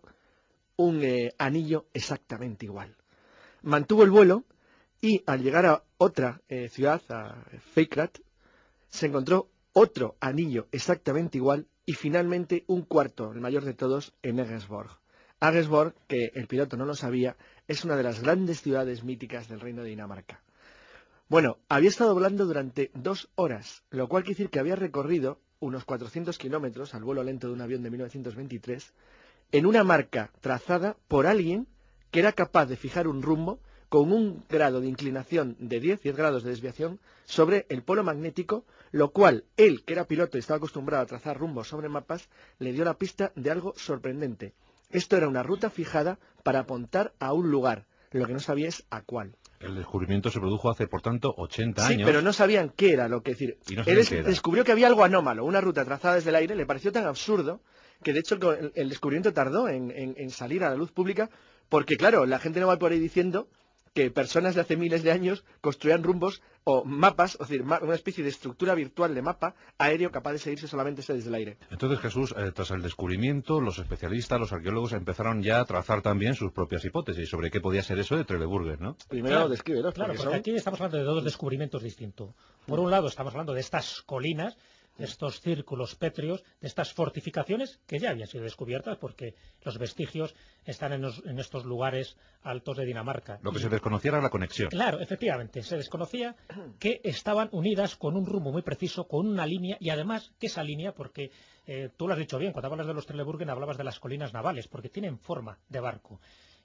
un anillo exactamente igual. Mantuvo el vuelo y al llegar a otra ciudad, a Feikrat, se encontró otro anillo exactamente igual y finalmente un cuarto, el mayor de todos, en Eggesborg. Eggesborg, que el piloto no lo sabía, es una de las grandes ciudades míticas del Reino de Dinamarca. Bueno, había estado volando durante 2 horas, lo cual quiere decir que había recorrido unos 400 kilómetros al vuelo lento de un avión de 1923 en una marca trazada por alguien que era capaz de fijar un rumbo con un grado de inclinación de 10 grados de desviación sobre el polo magnético, lo cual él, que era piloto y estaba acostumbrado a trazar rumbos sobre mapas, le dio la pista de algo sorprendente. Esto era una ruta fijada para apuntar a un lugar, lo que no sabía es a cuál. El descubrimiento se produjo hace, por tanto, 80 años. Sí, pero no sabían qué era lo que decir. Él descubrió que había algo anómalo, una ruta trazada desde el aire, le pareció tan absurdo que de hecho el descubrimiento tardó en salir a la luz pública, porque claro, la gente no va por ahí diciendo que personas de hace miles de años construían rumbos o mapas, es decir, una especie de estructura virtual de mapa aéreo capaz de seguirse solamente desde el aire. Entonces, Jesús, tras el descubrimiento, los especialistas, los arqueólogos empezaron ya a trazar también sus propias hipótesis sobre qué podía ser eso de Trelleborg, ¿no? Primero descríbelos. Claro, porque aquí estamos hablando de 2 descubrimientos distintos. Por un lado, estamos hablando de estas colinas, de estos círculos pétreos, de estas fortificaciones que ya habían sido descubiertas porque los vestigios están en estos lugares altos de Dinamarca. Lo que se desconocía era la conexión. Claro, efectivamente, se desconocía que estaban unidas con un rumbo muy preciso, con una línea, y además que esa línea, porque tú lo has dicho bien, cuando hablas de los Trelleborg hablabas de las colinas navales, porque tienen forma de barco.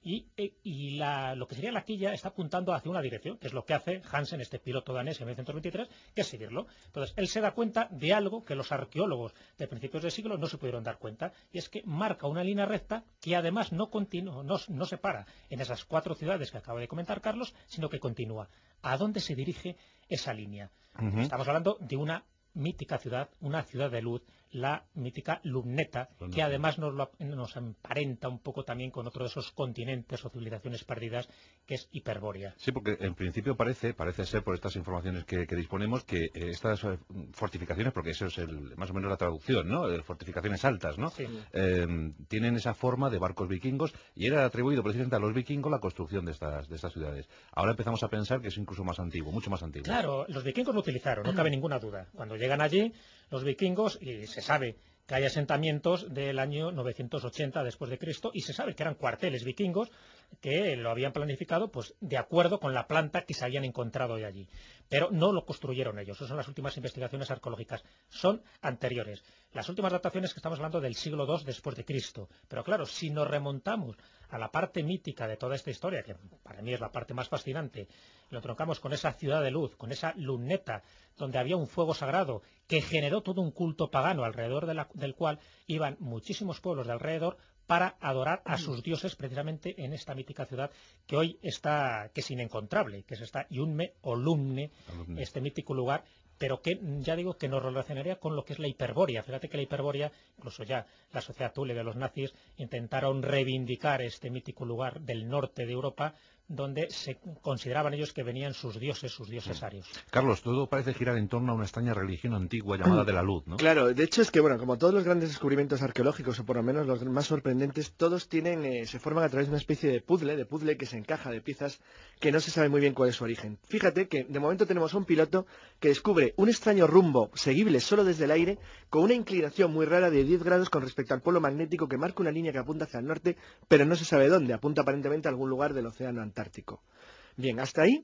Y lo que sería la quilla está apuntando hacia una dirección, que es lo que hace Hansen, este piloto danés en 1923, que es seguirlo. Entonces, él se da cuenta de algo que los arqueólogos de principios del siglo no se pudieron dar cuenta, y es que marca una línea recta que además no se para en esas 4 ciudades que acaba de comentar Carlos, sino que continúa. ¿A dónde se dirige esa línea? Estamos hablando de una mítica ciudad, una ciudad de luz, la mítica Lumneta, que además nos emparenta un poco también con otro de esos continentes o civilizaciones perdidas, que es Hiperbórea. Sí, porque en principio parece ser, por estas informaciones que disponemos, que estas fortificaciones, porque eso es más o menos la traducción, ¿no? Fortificaciones altas, ¿no? Sí. Tienen esa forma de barcos vikingos, y era atribuido precisamente a los vikingos la construcción de estas ciudades. Ahora empezamos a pensar que es incluso más antiguo, mucho más antiguo. Claro, los vikingos lo utilizaron, no cabe ninguna duda. Cuando llegan allí, los vikingos, y se sabe que hay asentamientos del año 980 después de Cristo, y se sabe que eran cuarteles vikingos, que lo habían planificado pues de acuerdo con la planta que se habían encontrado de allí. Pero no lo construyeron ellos. Esas son las últimas investigaciones arqueológicas. Son anteriores. Las últimas dataciones que estamos hablando del siglo II después de Cristo. Pero claro, si nos remontamos a la parte mítica de toda esta historia, que para mí es la parte más fascinante, lo troncamos con esa ciudad de luz, con esa luneta, donde había un fuego sagrado que generó todo un culto pagano alrededor del cual iban muchísimos pueblos de alrededor para adorar a sus dioses precisamente en esta mítica ciudad que hoy está, que es inencontrable, que es esta Iunme o Lumne, este mítico lugar, pero que ya digo que nos relacionaría con lo que es la Hiperbórea. Fíjate que la Hiperbórea, incluso ya la sociedad Thule de los nazis, intentaron reivindicar este mítico lugar del norte de Europa, donde se consideraban ellos que venían sus dioses arios. Carlos, todo parece girar en torno a una extraña religión antigua llamada de la luz, ¿no? Claro, de hecho es que, bueno, como todos los grandes descubrimientos arqueológicos, o por lo menos los más sorprendentes, todos tienen, se forman a través de una especie de puzzle que se encaja de piezas que no se sabe muy bien cuál es su origen. Fíjate que de momento tenemos un piloto que descubre un extraño rumbo seguible solo desde el aire, con una inclinación muy rara de 10 grados con respecto al polo magnético, que marca una línea que apunta hacia el norte, pero no se sabe dónde, apunta aparentemente a algún lugar del océano Antártico. Bien, hasta ahí,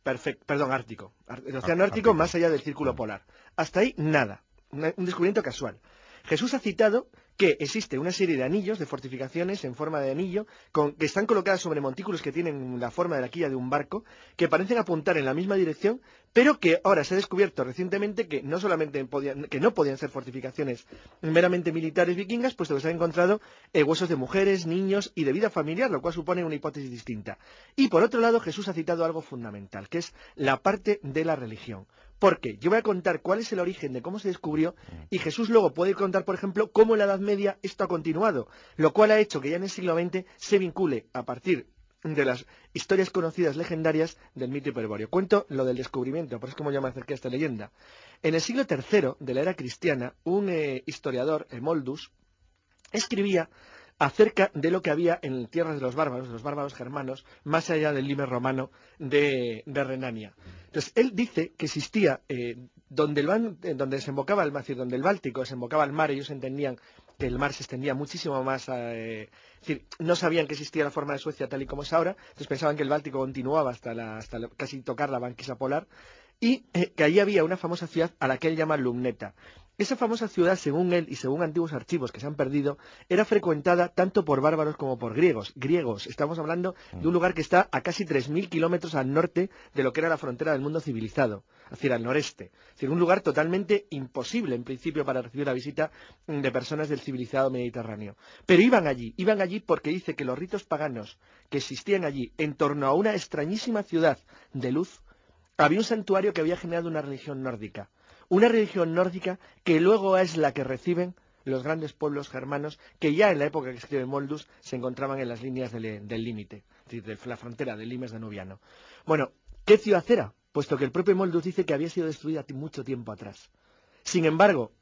Ártico. El océano Ártico más allá del círculo polar. Hasta ahí, nada. Un descubrimiento casual. Jesús ha citado que existe una serie de anillos, de fortificaciones en forma de anillo, que están colocadas sobre montículos que tienen la forma de la quilla de un barco, que parecen apuntar en la misma dirección, pero que ahora se ha descubierto recientemente que no solamente no podían ser fortificaciones meramente militares vikingas, puesto que se han encontrado huesos de mujeres, niños y de vida familiar, lo cual supone una hipótesis distinta. Y por otro lado, Jesús ha citado algo fundamental, que es la parte de la religión. Porque yo voy a contar cuál es el origen de cómo se descubrió, y Jesús luego puede contar, por ejemplo, cómo en la Edad Media esto ha continuado, lo cual ha hecho que ya en el siglo XX se vincule a partir de las historias conocidas legendarias del mito hiperbóreo. Cuento lo del descubrimiento, por eso es como yo me acerqué a esta leyenda. En el siglo III de la era cristiana, un historiador, Hemoldus, escribía acerca de lo que había en tierras de los bárbaros germanos, más allá del limes romano de Renania. Entonces, él dice que existía, donde desembocaba el mar, es decir, donde el Báltico desembocaba al mar, ellos entendían que el mar se extendía muchísimo más, es decir, no sabían que existía la forma de Suecia tal y como es ahora, entonces pensaban que el Báltico continuaba hasta casi tocar la banquisa polar, y que allí había una famosa ciudad a la que él llama Lumneta. Esa famosa ciudad, según él y según antiguos archivos que se han perdido, era frecuentada tanto por bárbaros como por griegos. Estamos hablando de un lugar que está a casi 3.000 kilómetros al norte de lo que era la frontera del mundo civilizado, es decir, al noreste. Es decir, un lugar totalmente imposible, en principio, para recibir la visita de personas del civilizado mediterráneo. Pero iban allí porque dice que los ritos paganos que existían allí, en torno a una extrañísima ciudad de luz, había un santuario que había generado una religión nórdica. Una religión nórdica que luego es la que reciben los grandes pueblos germanos que ya en la época que escribe Moldus se encontraban en las líneas del límite, es decir, de la frontera del limes danubiano. Bueno, ¿qué ciudad era? Puesto que el propio Moldus dice que había sido destruida mucho tiempo atrás. Sin embargo,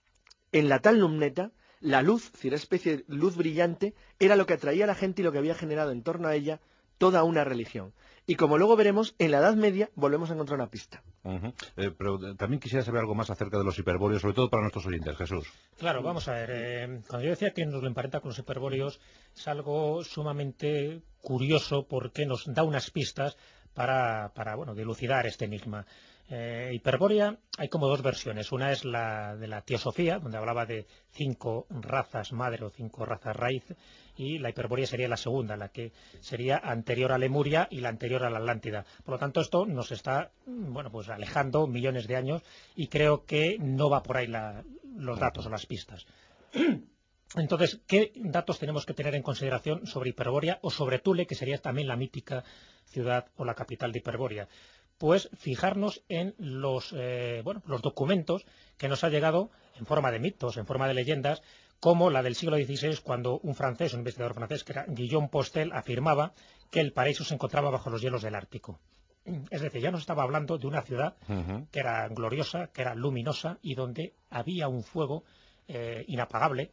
en la tal Lumneta, la luz, es decir, una especie de luz brillante, era lo que atraía a la gente y lo que había generado en torno a ella toda una religión. Y como luego veremos, en la Edad Media volvemos a encontrar una pista. Pero también quisiera saber algo más acerca de los hiperbóreos, sobre todo para nuestros oyentes, Jesús. Claro, vamos a ver. Cuando yo decía que nos lo emparenta con los hiperbóreos, es algo sumamente curioso porque nos da unas pistas para dilucidar este enigma. Hiperbórea, hay como dos versiones. Una es la de la teosofía, donde hablaba de 5 razas madre o 5 razas raíz, y la Hiperbórea sería la segunda, la que sería anterior a Lemuria y la anterior a la Atlántida. Por lo tanto, esto nos está pues alejando millones de años, y creo que no va por ahí los datos o las pistas. Entonces, ¿qué datos tenemos que tener en consideración sobre Hiperbórea o sobre Thule, que sería también la mítica ciudad o la capital de Hiperbórea? Pues fijarnos en los documentos que nos ha llegado en forma de mitos, en forma de leyendas, como la del siglo XVI, cuando un investigador francés, que era Guillaume Postel, afirmaba que el paraíso se encontraba bajo los hielos del Ártico. Es decir, ya nos estaba hablando de una ciudad que era gloriosa, que era luminosa, y donde había un fuego inapagable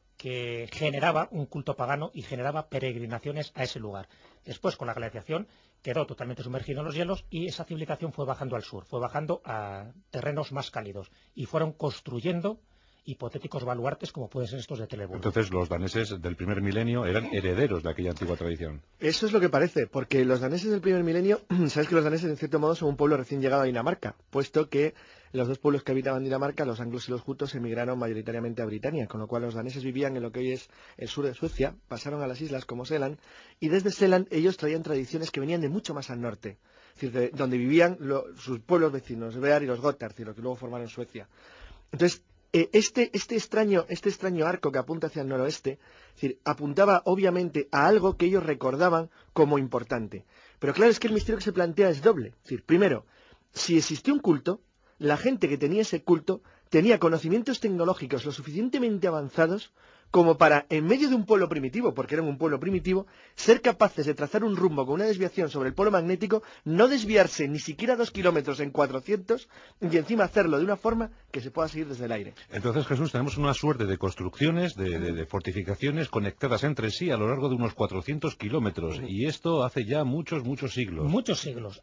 que generaba un culto pagano y generaba peregrinaciones a ese lugar. Después, con la glaciación, quedó totalmente sumergido en los hielos y esa civilización fue bajando al sur, fue bajando a terrenos más cálidos y fueron construyendo hipotéticos baluartes como pueden ser estos de Trelleborg. Entonces los daneses del primer milenio eran herederos de aquella antigua tradición. Eso es lo que parece, porque los daneses del primer milenio, sabes que los daneses en cierto modo son un pueblo recién llegado a Dinamarca, puesto que los dos pueblos que habitaban Dinamarca, los anglos y los jutos, emigraron mayoritariamente a Britania, con lo cual los daneses vivían en lo que hoy es el sur de Suecia, pasaron a las islas como Seeland, y desde Seeland ellos traían tradiciones que venían de mucho más al norte, es decir, donde vivían sus pueblos vecinos, Bear y los Gotthard, es decir, lo que luego formaron Suecia. Entonces, este extraño arco que apunta hacia el noroeste, es decir, apuntaba obviamente a algo que ellos recordaban como importante. Pero claro, es que el misterio que se plantea es doble. Es decir, primero, si existió un culto, la gente que tenía ese culto tenía conocimientos tecnológicos lo suficientemente avanzados como para, en medio de un pueblo primitivo, porque eran un pueblo primitivo, ser capaces de trazar un rumbo con una desviación sobre el polo magnético, no desviarse ni siquiera 2 kilómetros en 400 y encima hacerlo de una forma que se pueda seguir desde el aire. Entonces, Jesús, tenemos una suerte de construcciones, de fortificaciones conectadas entre sí a lo largo de unos 400 kilómetros, y esto hace ya muchos siglos. Muchos siglos.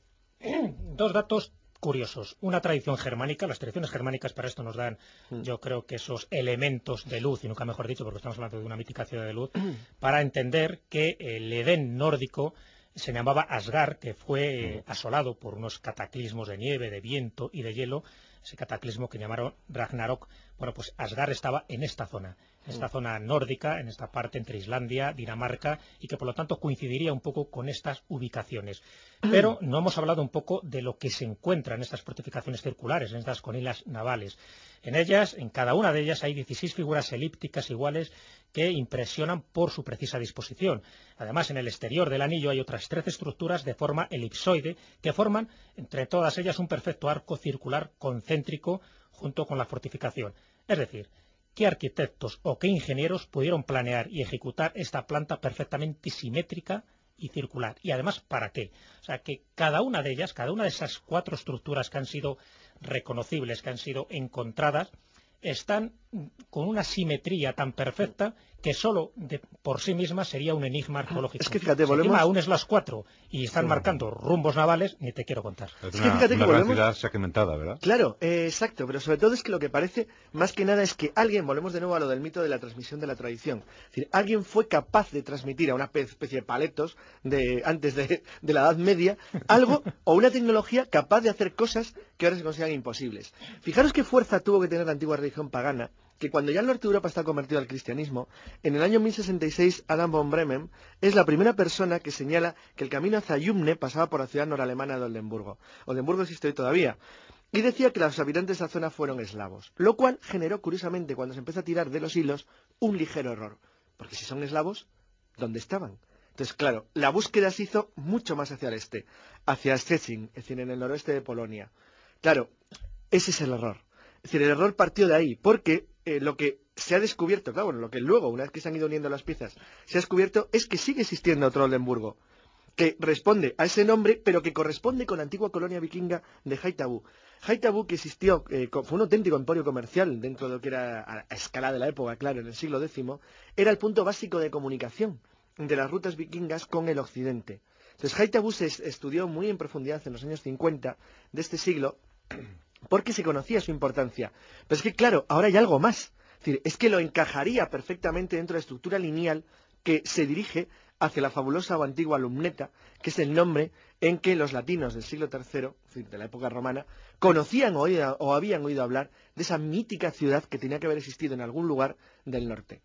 Dos datos curiosos. Una tradición germánica, las tradiciones germánicas para esto nos dan, yo creo que esos elementos de luz, y nunca mejor dicho, porque estamos hablando de una mítica ciudad de luz, para entender que el Edén nórdico se llamaba Asgard, que fue asolado por unos cataclismos de nieve, de viento y de hielo, ese cataclismo que llamaron Ragnarok. Bueno, pues Asgard estaba en esta zona nórdica, en esta parte entre Islandia, Dinamarca, y que por lo tanto coincidiría un poco con estas ubicaciones. Pero no hemos hablado un poco de lo que se encuentra en estas fortificaciones circulares, en estas colinas navales. En ellas, en cada una de ellas, hay 16 figuras elípticas iguales que impresionan por su precisa disposición. Además, en el exterior del anillo hay otras 13 estructuras de forma elipsoide que forman, entre todas ellas, un perfecto arco circular concéntrico junto con la fortificación. Es decir, ¿qué arquitectos o qué ingenieros pudieron planear y ejecutar esta planta perfectamente simétrica y circular? Y además, ¿para qué? O sea, que cada una de ellas, cada una de esas 4 estructuras que han sido reconocibles, que han sido encontradas, están con una simetría tan perfecta que solo por sí misma sería un enigma arqueológico. Es que fíjate, si encima unes las 4 y están marcando rumbos navales, ni te quiero contar. Es que fíjate que volvemos... ciudad segmentada, ¿verdad? Claro, exacto, pero sobre todo es que lo que parece, más que nada, es que alguien, volvemos de nuevo a lo del mito de la transmisión de la tradición, es decir, alguien fue capaz de transmitir a una especie de paletos antes de la Edad Media, algo o una tecnología capaz de hacer cosas que ahora se consideran imposibles. Fijaros qué fuerza tuvo que tener la antigua religión pagana, que cuando ya el norte de Europa está convertido al cristianismo, en el año 1066 Adam von Bremen es la primera persona que señala que el camino hacia Yumne pasaba por la ciudad noralemana de Oldenburgo. Oldenburgo existe hoy todavía. Y decía que los habitantes de esa zona fueron eslavos, lo cual generó, curiosamente, cuando se empezó a tirar de los hilos, un ligero error. Porque si son eslavos, ¿dónde estaban? Entonces, claro, la búsqueda se hizo mucho más hacia el este, hacia Szczecin, es decir, en el noroeste de Polonia. Claro, ese es el error. Es decir, el error partió de ahí, porque lo que se ha descubierto, claro, lo que luego, una vez que se han ido uniendo las piezas, se ha descubierto es que sigue existiendo otro Oldenburgo, que responde a ese nombre, pero que corresponde con la antigua colonia vikinga de Haithabu. Haithabu, que existió, fue un auténtico emporio comercial dentro de lo que era a escala de la época, claro, en el siglo X, era el punto básico de comunicación de las rutas vikingas con el occidente. Entonces, Haithabu se estudió muy en profundidad en los años 50 de este siglo, porque se conocía su importancia. Pero es que, claro, ahora hay algo más. Es decir, es que lo encajaría perfectamente dentro de la estructura lineal que se dirige hacia la fabulosa o antigua Lumneta, que es el nombre en que los latinos del siglo III, es decir, de la época romana, conocían o habían oído hablar de esa mítica ciudad que tenía que haber existido en algún lugar del norte.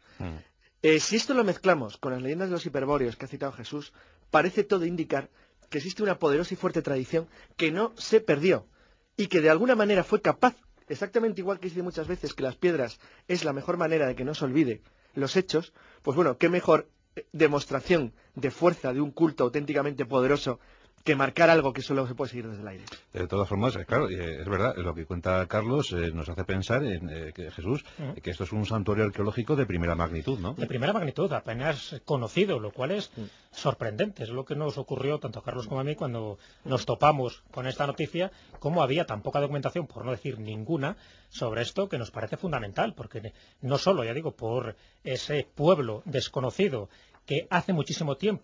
Si esto lo mezclamos con las leyendas de los hiperbóreos que ha citado Jesús, parece todo indicar que existe una poderosa y fuerte tradición que no se perdió, y que de alguna manera fue capaz, exactamente igual que dice muchas veces que las piedras es la mejor manera de que no se olvide los hechos, pues bueno, qué mejor demostración de fuerza de un culto auténticamente poderoso que marcar algo que solo se puede seguir desde el aire. De todas formas, claro, es verdad, lo que cuenta Carlos nos hace pensar que Jesús, que esto es un santuario arqueológico de primera magnitud, ¿no? De primera magnitud, apenas conocido, lo cual es sorprendente. Es lo que nos ocurrió tanto a Carlos como a mí cuando nos topamos con esta noticia, como había tan poca documentación, por no decir ninguna, sobre esto, que nos parece fundamental, porque no solo, ya digo, por ese pueblo desconocido que hace muchísimo tiempo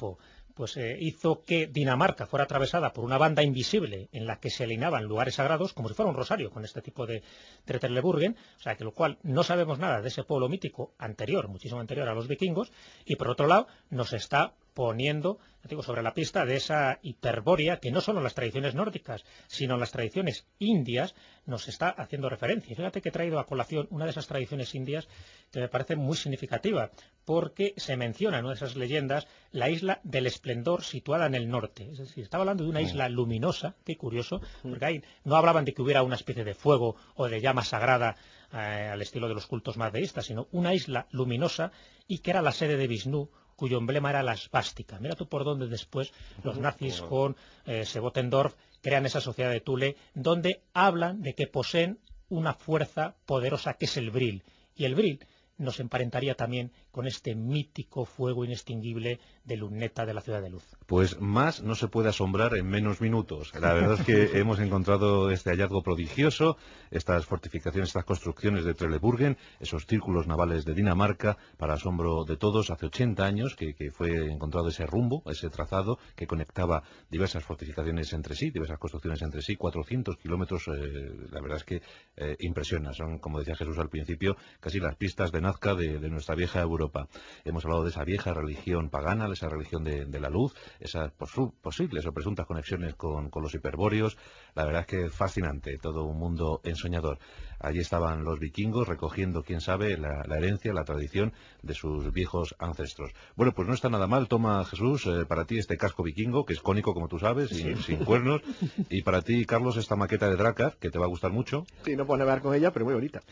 pues hizo que Dinamarca fuera atravesada por una banda invisible en la que se alineaban lugares sagrados, como si fuera un rosario con este tipo de Trelleborgen, o sea, que lo cual no sabemos nada de ese pueblo mítico anterior, muchísimo anterior a los vikingos, y por otro lado nos está poniendo, digo, sobre la pista de esa hiperbórea que no solo en las tradiciones nórdicas, sino en las tradiciones indias nos está haciendo referencia. Fíjate que he traído a colación una de esas tradiciones indias que me parece muy significativa, porque se menciona en una de esas leyendas la isla del esplendor situada en el norte. Es decir, estaba hablando de una isla luminosa, qué curioso, porque ahí no hablaban de que hubiera una especie de fuego o de llama sagrada al estilo de los cultos más deístas, sino una isla luminosa y que era la sede de Vishnu, cuyo emblema era la esvástica. Mira tú por dónde después los nazis con Sebotendorf crean esa sociedad de Thule, donde hablan de que poseen una fuerza poderosa que es el Vril. Y el Vril nos emparentaría también con este mítico fuego inextinguible de Luneta de la Ciudad de Luz. Pues más no se puede asombrar en menos minutos. La verdad es que hemos encontrado este hallazgo prodigioso, estas fortificaciones, estas construcciones de Trelleborgen, esos círculos navales de Dinamarca, para asombro de todos, hace 80 años que fue encontrado ese rumbo, ese trazado que conectaba diversas fortificaciones entre sí, diversas construcciones entre sí, 400 kilómetros, la verdad es que impresiona. Son, como decía Jesús al principio, casi las pistas de Nazca de nuestra vieja Europa. Hemos hablado de esa vieja religión pagana, de esa religión de la luz, esas posibles o presuntas conexiones con los hiperbóreos. La verdad es que fascinante, todo un mundo ensoñador. Allí estaban los vikingos recogiendo, quién sabe, la herencia, la tradición de sus viejos ancestros. Bueno, pues no está nada mal. Toma, Jesús, para ti este casco vikingo, que es cónico, como tú sabes, sin cuernos. Y para ti, Carlos, esta maqueta de Drakkar, que te va a gustar mucho. Sí, no puedo navegar con ella, pero muy bonita.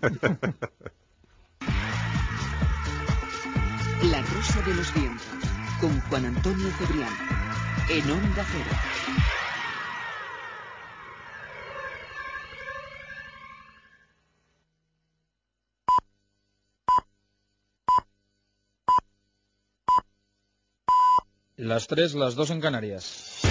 La Rosa de los Vientos, con Juan Antonio Cebrián, en Onda Cero. Las 3, las 2 en Canarias.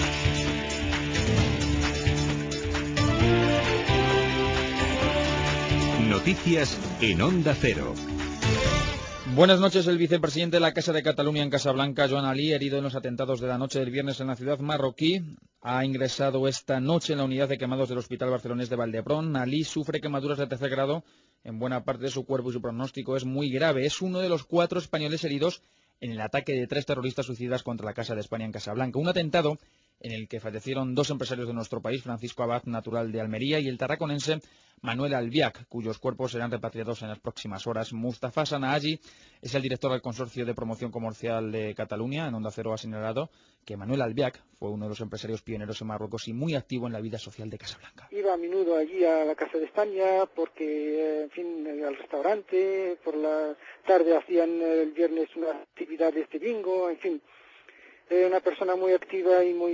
Noticias en Onda Cero. Buenas noches. El vicepresidente de la Casa de Cataluña en Casablanca, Joan Ali, herido en los atentados de la noche del viernes en la ciudad marroquí, ha ingresado esta noche en la unidad de quemados del Hospital Barcelonés de Valdebrón. Ali sufre quemaduras de tercer grado en buena parte de su cuerpo y su pronóstico es muy grave. Es uno de los 4 españoles heridos en el ataque de 3 terroristas suicidas contra la Casa de España en Casablanca. Un atentado en el que fallecieron 2 empresarios de nuestro país, Francisco Abad, natural de Almería, y el tarraconense Manuel Albiac, cuyos cuerpos serán repatriados en las próximas horas. Mustafa Sanaaji es el director del Consorcio de Promoción Comercial de Cataluña. En Onda Cero ha señalado que Manuel Albiac fue uno de los empresarios pioneros en Marruecos y muy activo en la vida social de Casablanca. Iba a menudo allí a la Casa de España porque, en fin, al restaurante, por la tarde hacían el viernes unas actividades de bingo, en fin, una persona muy activa y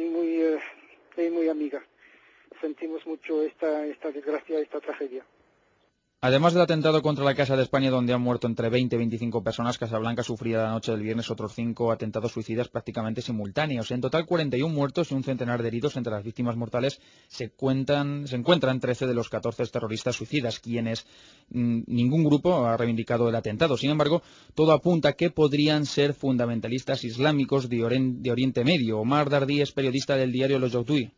muy amiga. Sentimos mucho esta desgracia, esta tragedia. Además del atentado contra la Casa de España, donde han muerto entre 20 y 25 personas, Casablanca sufría la noche del viernes otros 5 atentados suicidas prácticamente simultáneos. En total, 41 muertos y un centenar de heridos. Entre las víctimas mortales se encuentran 13 de los 14 terroristas suicidas, quienes ningún grupo ha reivindicado el atentado. Sin embargo, todo apunta a que podrían ser fundamentalistas islámicos de Oriente Medio. Omar Dardí es periodista del diario Los Youtui.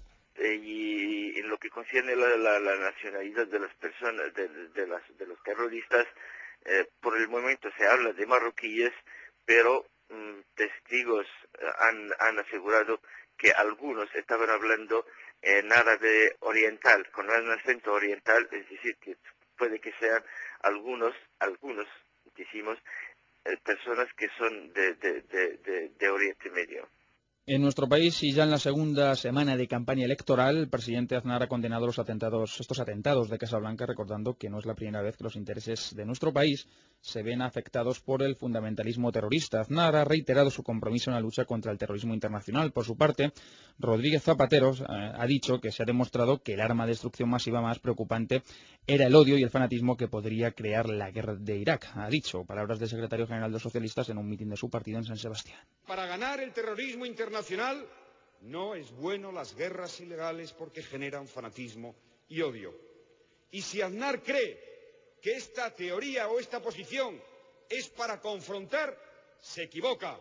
Y en lo que concierne la nacionalidad de las personas, de los terroristas, por el momento se habla de marroquíes, pero testigos han asegurado que algunos estaban hablando en árabe oriental, con un acento oriental, es decir, que puede que sean algunos decimos, personas que son de Oriente Medio. En nuestro país, y ya en la segunda semana de campaña electoral, el presidente Aznar ha condenado estos atentados de Casablanca, recordando que no es la primera vez que los intereses de nuestro país se ven afectados por el fundamentalismo terrorista. Aznar ha reiterado su compromiso en la lucha contra el terrorismo internacional. Por su parte, Rodríguez Zapatero ha dicho que se ha demostrado que el arma de destrucción masiva más preocupante era el odio y el fanatismo que podría crear la guerra de Irak. Ha dicho, palabras del secretario general de los socialistas en un mitin de su partido en San Sebastián. Para ganar el terrorismo internacional no es bueno las guerras ilegales porque generan fanatismo y odio. Y si Aznar cree que esta teoría o esta posición es para confrontar, se equivoca.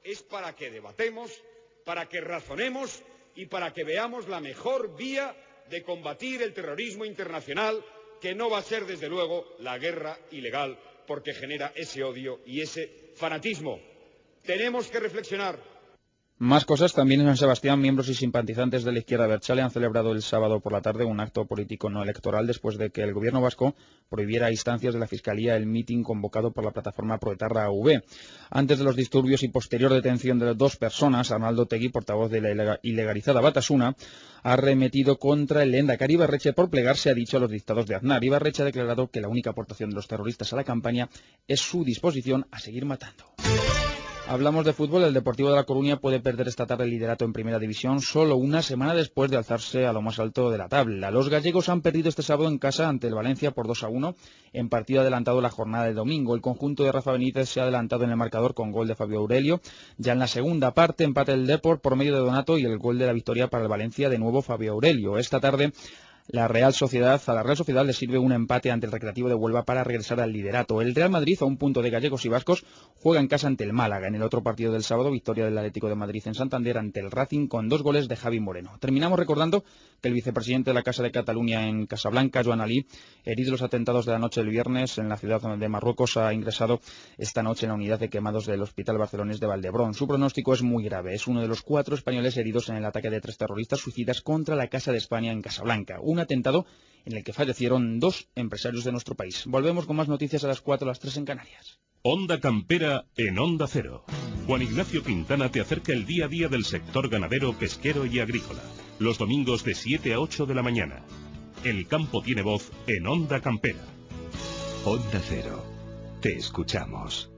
es para que debatemos, para que razonemos y para que veamos la mejor vía de combatir el terrorismo internacional, que no va a ser, desde luego, la guerra ilegal, porque genera ese odio y ese fanatismo. Tenemos que reflexionar. Más cosas. También en San Sebastián, miembros y simpatizantes de la izquierda abertzale han celebrado el sábado por la tarde un acto político no electoral después de que el gobierno vasco prohibiera a instancias de la Fiscalía el mitin convocado por la plataforma proetarra AV. Antes de los disturbios y posterior detención de 2 personas, Arnaldo Otegi, portavoz de la ilegalizada Batasuna, ha arremetido contra el lehendakari Ibarretxe por plegarse, ha dicho, a los dictados de Aznar. Ibarretxe ha declarado que la única aportación de los terroristas a la campaña es su disposición a seguir matando. Hablamos de fútbol. El Deportivo de La Coruña puede perder esta tarde el liderato en Primera División solo una semana después de alzarse a lo más alto de la tabla. Los gallegos han perdido este sábado en casa ante el Valencia por 2-1 en partido adelantado la jornada de domingo. El conjunto de Rafa Benítez se ha adelantado en el marcador con gol de Fabio Aurelio. Ya en la segunda parte empate el Depor por medio de Donato y el gol de la victoria para el Valencia, de nuevo Fabio Aurelio. Esta tarde a la Real Sociedad le sirve un empate ante el Recreativo de Huelva para regresar al liderato. El Real Madrid, a un punto de gallegos y vascos, juega en casa ante el Málaga. En el otro partido del sábado, victoria del Atlético de Madrid en Santander ante el Racing con 2 goles de Javi Moreno. Terminamos recordando que el vicepresidente de la Casa de Cataluña en Casablanca, Joan Ali, herido en los atentados de la noche del viernes en la ciudad de Marruecos, ha ingresado esta noche en la unidad de quemados del Hospital Barcelonés de Valdebrón. Su pronóstico es muy grave. Es uno de los 4 españoles heridos en el ataque de 3 terroristas suicidas contra la Casa de España en Casablanca. Un atentado en el que fallecieron 2 empresarios de nuestro país. Volvemos con más noticias a las 4, a las 3 en Canarias. Onda Campera en Onda Cero. Juan Ignacio Quintana te acerca el día a día del sector ganadero, pesquero y agrícola. Los domingos de 7 a 8 de la mañana. El campo tiene voz en Onda Campera. Onda Cero. Te escuchamos.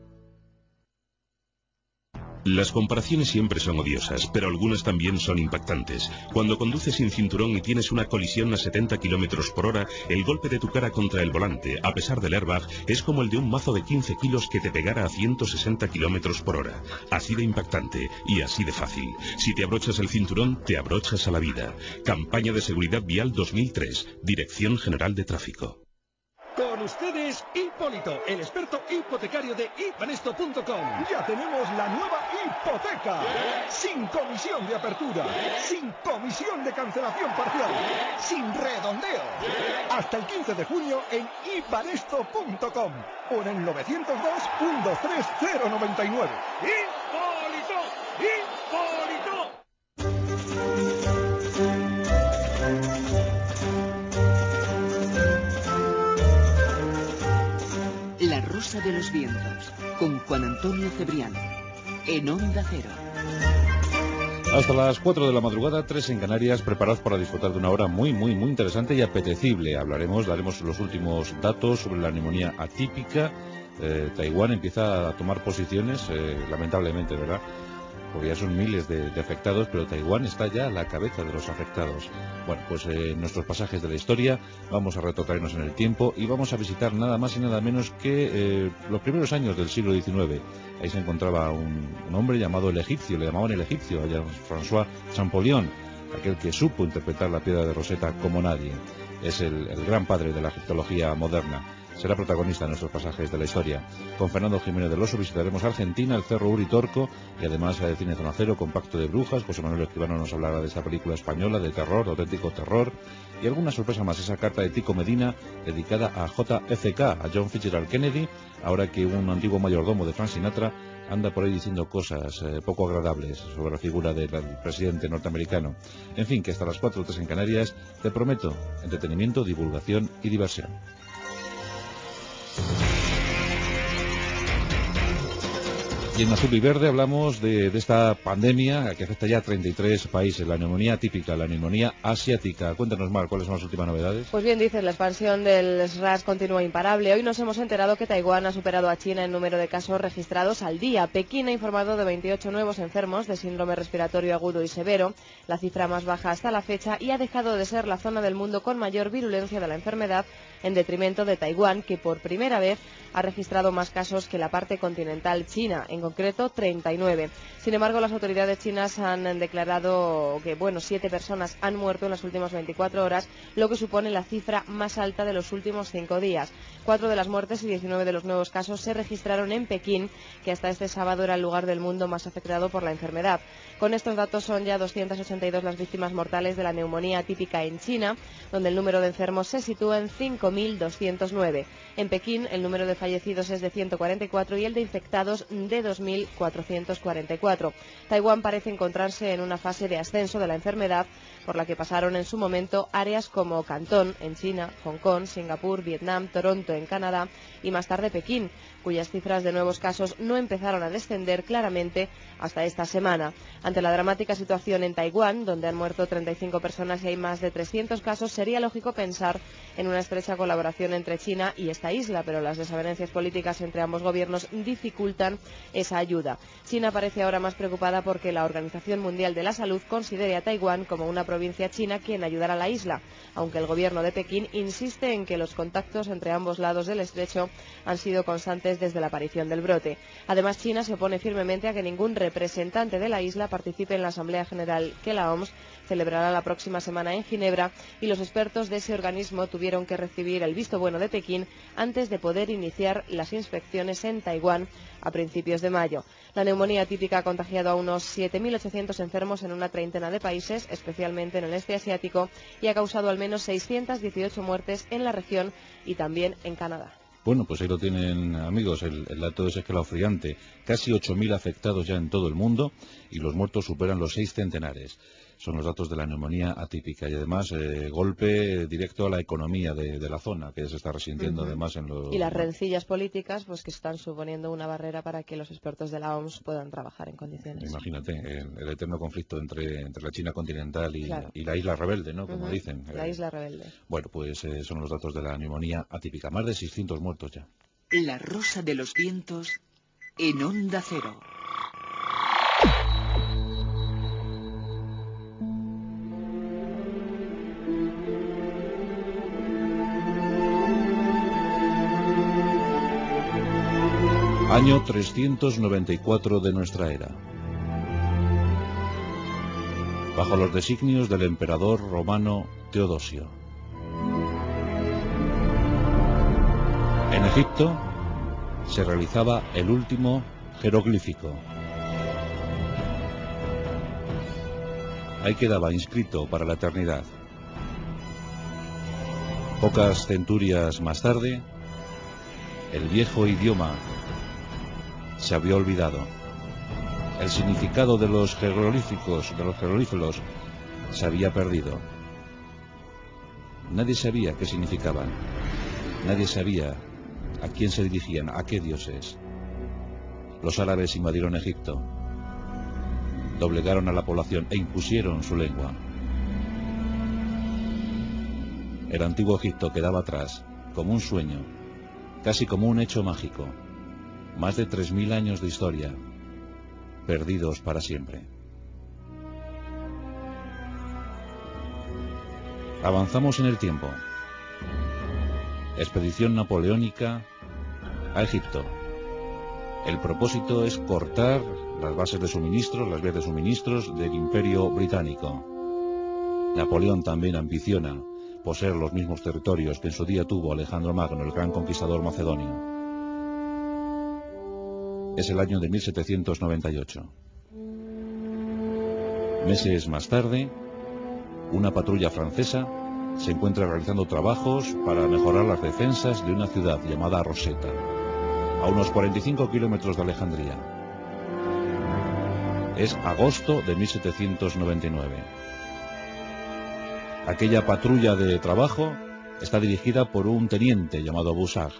Las comparaciones siempre son odiosas, pero algunas también son impactantes. Cuando conduces sin cinturón y tienes una colisión a 70 km por hora, el golpe de tu cara contra el volante, a pesar del airbag, es como el de un mazo de 15 kilos que te pegara a 160 km por hora. Así de impactante y así de fácil. Si te abrochas el cinturón, te abrochas a la vida. Campaña de Seguridad Vial 2003. Dirección General de Tráfico. Con ustedes, Hipólito, el experto hipotecario de ibanesto.com. Ya tenemos la nueva hipoteca. Sin comisión de apertura, sin comisión de cancelación parcial, sin redondeo. Hasta el 15 de junio en ibanesto.com o en el 902 123 099. ¡Hipólito! ¡Hipólito! La Rosa de los Vientos, con Juan Antonio Cebrián, en Onda Cero. Hasta las 4 de la madrugada, 3 en Canarias, preparados para disfrutar de una hora muy interesante y apetecible. Daremos los últimos datos sobre la neumonía atípica. Taiwán empieza a tomar posiciones, lamentablemente, ¿verdad? Porque ya son miles de afectados, pero Taiwán está ya a la cabeza de los afectados. Bueno, pues en nuestros pasajes de la historia vamos a retrotraernos en el tiempo y vamos a visitar nada más y nada menos que los primeros años del siglo XIX. Ahí se encontraba un hombre llamado el Egipcio, le llamaban el Egipcio, a Jean-François Champollion, aquel que supo interpretar la piedra de Rosetta como nadie. Es el gran padre de la egiptología moderna. Será protagonista en nuestros pasajes de la historia. Con Fernando Jiménez del Oso visitaremos Argentina, el Cerro Uritorco y además el Cine Zona Cero con Pacto de Brujas. José Manuel Escribano nos hablará de esa película española de terror, de auténtico terror. Y alguna sorpresa más, esa carta de Tico Medina dedicada a JFK, a John Fitzgerald Kennedy, ahora que un antiguo mayordomo de Frank Sinatra anda por ahí diciendo cosas poco agradables sobre la figura del presidente norteamericano. En fin, que hasta las 4 o 3 en Canarias, te prometo entretenimiento, divulgación y diversión. Y en Azul y Verde hablamos de esta pandemia que afecta ya a 33 países, la neumonía típica, la neumonía asiática. Cuéntanos, Mar, ¿cuáles son las últimas novedades? Pues bien dices, la expansión del SRAS continúa imparable. Hoy nos hemos enterado que Taiwán ha superado a China en número de casos registrados al día. Pekín ha informado de 28 nuevos enfermos de síndrome respiratorio agudo y severo, la cifra más baja hasta la fecha, y ha dejado de ser la zona del mundo con mayor virulencia de la enfermedad, en detrimento de Taiwán, que por primera vez ha registrado más casos que la parte continental china. En concreto 39. Sin embargo, las autoridades chinas han declarado que 7 personas han muerto en las últimas 24 horas, lo que supone la cifra más alta de los últimos 5 días. 4 de las muertes y 19 de los nuevos casos se registraron en Pekín, que hasta este sábado era el lugar del mundo más afectado por la enfermedad. Con estos datos son ya 282 las víctimas mortales de la neumonía atípica en China, donde el número de enfermos se sitúa en 5.209. En Pekín, el número de fallecidos es de 144 y el de infectados de 2.444. Taiwán parece encontrarse en una fase de ascenso de la enfermedad, por la que pasaron en su momento áreas como Cantón, en China, Hong Kong, Singapur, Vietnam, Toronto, en Canadá, y más tarde Pekín, cuyas cifras de nuevos casos no empezaron a descender claramente hasta esta semana. Ante la dramática situación en Taiwán, donde han muerto 35 personas y hay más de 300 casos, sería lógico pensar en una estrecha colaboración entre China y esta isla, pero las desavenencias políticas entre ambos gobiernos dificultan esa ayuda. China parece ahora más preocupada porque la Organización Mundial de la Salud considere a Taiwán como una provincia china quien ayudará a la isla, aunque el gobierno de Pekín insiste en que los contactos entre ambos lados del estrecho han sido constantes desde la aparición del brote. Además, China se opone firmemente a que ningún representante de la isla participe en la Asamblea General que la OMS celebrará la próxima semana en Ginebra, y los expertos de ese organismo tuvieron que recibir el visto bueno de Pekín antes de poder iniciar las inspecciones en Taiwán a principios de mayo. La neumonía típica ha contagiado a unos 7.800 enfermos en una treintena de países, especialmente en el este asiático, y ha causado al menos 618 muertes en la región y también en Canadá. Bueno, pues ahí lo tienen, amigos, el dato es escalofriante. Casi 8.000 afectados ya en todo el mundo y los muertos superan los 6 centenares. Son los datos de la neumonía atípica y además golpe directo a la economía de la zona, que se está resintiendo además en los... Y las rencillas políticas pues que están suponiendo una barrera para que los expertos de la OMS puedan trabajar en condiciones. Imagínate, el eterno conflicto entre la China continental y, claro, y la isla rebelde, ¿no? Como dicen. La isla rebelde. Bueno, pues son los datos de la neumonía atípica. Más de 600 muertos ya. La Rosa de los Vientos en Onda Cero. Año 394 de nuestra era. Bajo los designios del emperador romano Teodosio. En Egipto se realizaba el último jeroglífico. Ahí quedaba inscrito para la eternidad. Pocas centurias más tarde, el viejo idioma se había olvidado. El significado de los jeroglíficos, de los jeroglíficos, se había perdido. Nadie sabía qué significaban. Nadie sabía a quién se dirigían, a qué dioses. Los árabes invadieron Egipto, doblegaron a la población e impusieron su lengua. El antiguo Egipto quedaba atrás, como un sueño, casi como un hecho mágico. Más de 3.000 años de historia, perdidos para siempre. Avanzamos en el tiempo. Expedición napoleónica a Egipto. El propósito es cortar las bases de suministros, las vías de suministros del Imperio Británico. Napoleón también ambiciona poseer los mismos territorios que en su día tuvo Alejandro Magno, el gran conquistador macedonio. Es el año de 1798. Meses más tarde, una patrulla francesa se encuentra realizando trabajos para mejorar las defensas de una ciudad llamada Rosetta, a unos 45 kilómetros de Alejandría. Es agosto de 1799. Aquella patrulla de trabajo está dirigida por un teniente llamado Bouchard.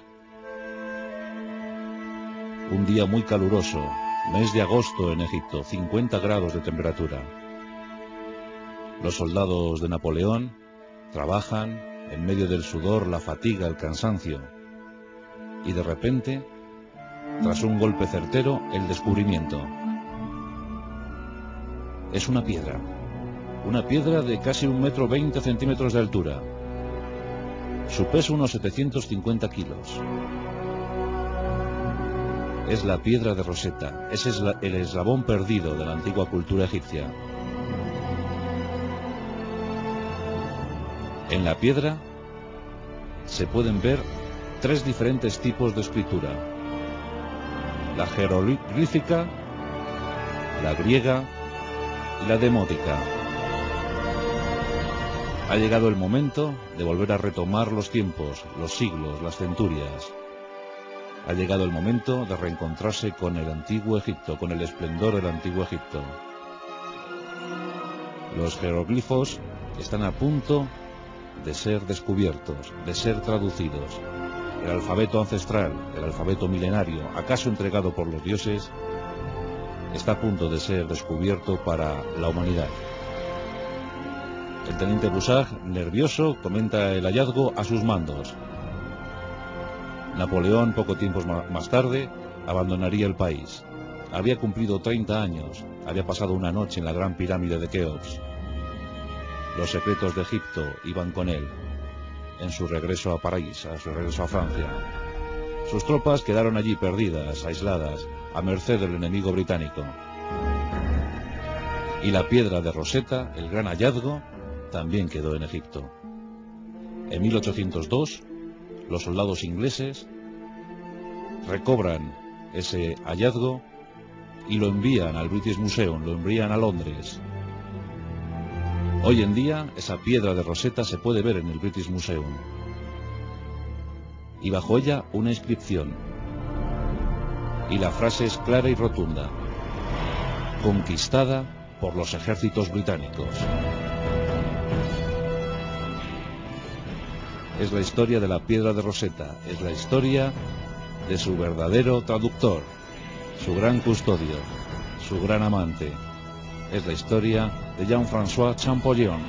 Un día muy caluroso, mes de agosto en Egipto, 50 grados de temperatura. Los soldados de Napoleón trabajan en medio del sudor, la fatiga, el cansancio. Y de repente, tras un golpe certero, el descubrimiento. Es una piedra de casi 1,20 m de altura. Su peso unos 750 kilos. es la piedra de Rosetta. Ese es el eslabón perdido de la antigua cultura egipcia. En la piedra se pueden ver 3 diferentes tipos de escritura: la jeroglífica, la griega y la demótica. Ha llegado el momento de volver a retomar los tiempos, los siglos, las centurias. Ha llegado el momento de reencontrarse con el antiguo Egipto, con el esplendor del antiguo Egipto. Los jeroglifos están a punto de ser descubiertos, de ser traducidos. El alfabeto ancestral, el alfabeto milenario, acaso entregado por los dioses, está a punto de ser descubierto para la humanidad. El teniente Bouchard, nervioso, comenta el hallazgo a sus mandos. Napoleón, poco tiempo más tarde, abandonaría el país. Había cumplido 30 años, había pasado una noche en la gran pirámide de Keops. Los secretos de Egipto iban con él, en su regreso a París, a su regreso a Francia. Sus tropas quedaron allí perdidas, aisladas, a merced del enemigo británico. Y la piedra de Rosetta, el gran hallazgo, también quedó en Egipto. En 1802, los soldados ingleses recobran ese hallazgo y lo envían al British Museum, lo envían a Londres. Hoy en día, esa piedra de Rosetta se puede ver en el British Museum. Y bajo ella una inscripción. Y la frase es clara y rotunda: conquistada por los ejércitos británicos. Es la historia de la piedra de Rosetta, es la historia de su verdadero traductor, su gran custodio, su gran amante. Es la historia de Jean-François Champollion.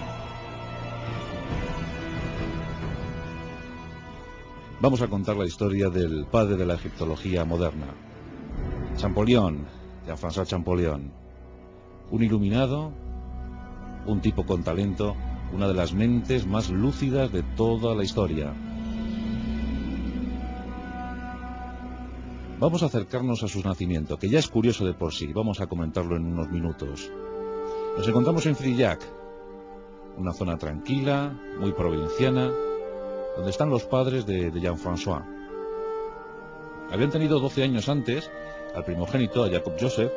Vamos a contar la historia del padre de la egiptología moderna. Champollion, Jean-François Champollion, un iluminado, un tipo con talento, una de las mentes más lúcidas de toda la historia. Vamos a acercarnos a su nacimiento, que ya es curioso de por sí. Vamos a comentarlo en unos minutos. Nos encontramos en Frillac, una zona tranquila, muy provinciana, donde están los padres de Jean-François. Habían tenido 12 años antes al primogénito, a Jacob Joseph,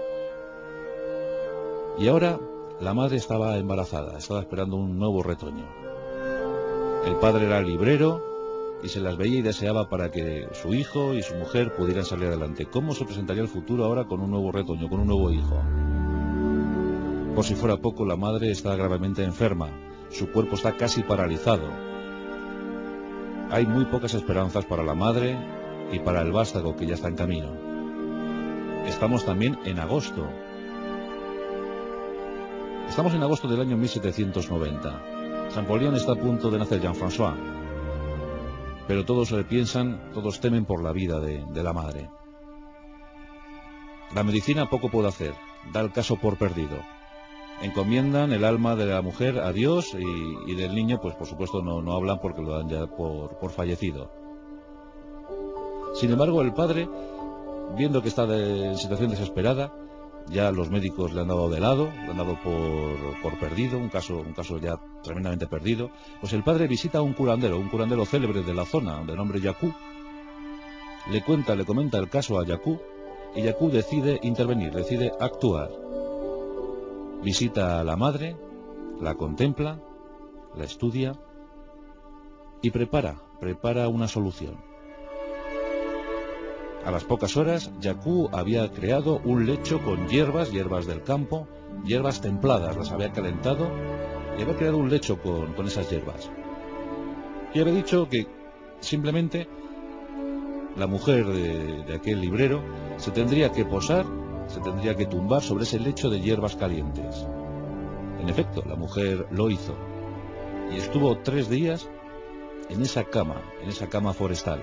y ahora la madre estaba embarazada, estaba esperando un nuevo retoño. El padre era librero y se las veía y deseaba para que su hijo y su mujer pudieran salir adelante. ¿Cómo se presentaría el futuro ahora con un nuevo retoño, con un nuevo hijo? Por si fuera poco, la madre está gravemente enferma, su cuerpo está casi paralizado. Hay muy pocas esperanzas para la madre y para el vástago que ya está en camino. Estamos también en agosto. Estamos en agosto del año 1790. Champollion está a punto de nacer, Jean-François. Pero todos todos temen por la vida de la madre. La medicina poco puede hacer, da el caso por perdido. Encomiendan el alma de la mujer a Dios y del niño, pues por supuesto no hablan porque lo dan ya por fallecido. Sin embargo, el padre, viendo que está en situación desesperada, ya los médicos le han dado de lado, le han dado por perdido, un caso ya tremendamente perdido, pues el padre visita a un curandero célebre de la zona, de nombre Yacou. Le comenta el caso a Yacou, y Yacou decide intervenir, decide actuar. Visita a la madre, la contempla, la estudia y prepara una solución. A las pocas horas, Yacou había creado un lecho con hierbas del campo, hierbas templadas, las había calentado y había creado un lecho con esas hierbas. Y había dicho que simplemente la mujer de aquel librero se tendría que posar, se tendría que tumbar sobre ese lecho de hierbas calientes. En efecto, la mujer lo hizo y estuvo 3 días en esa cama forestal.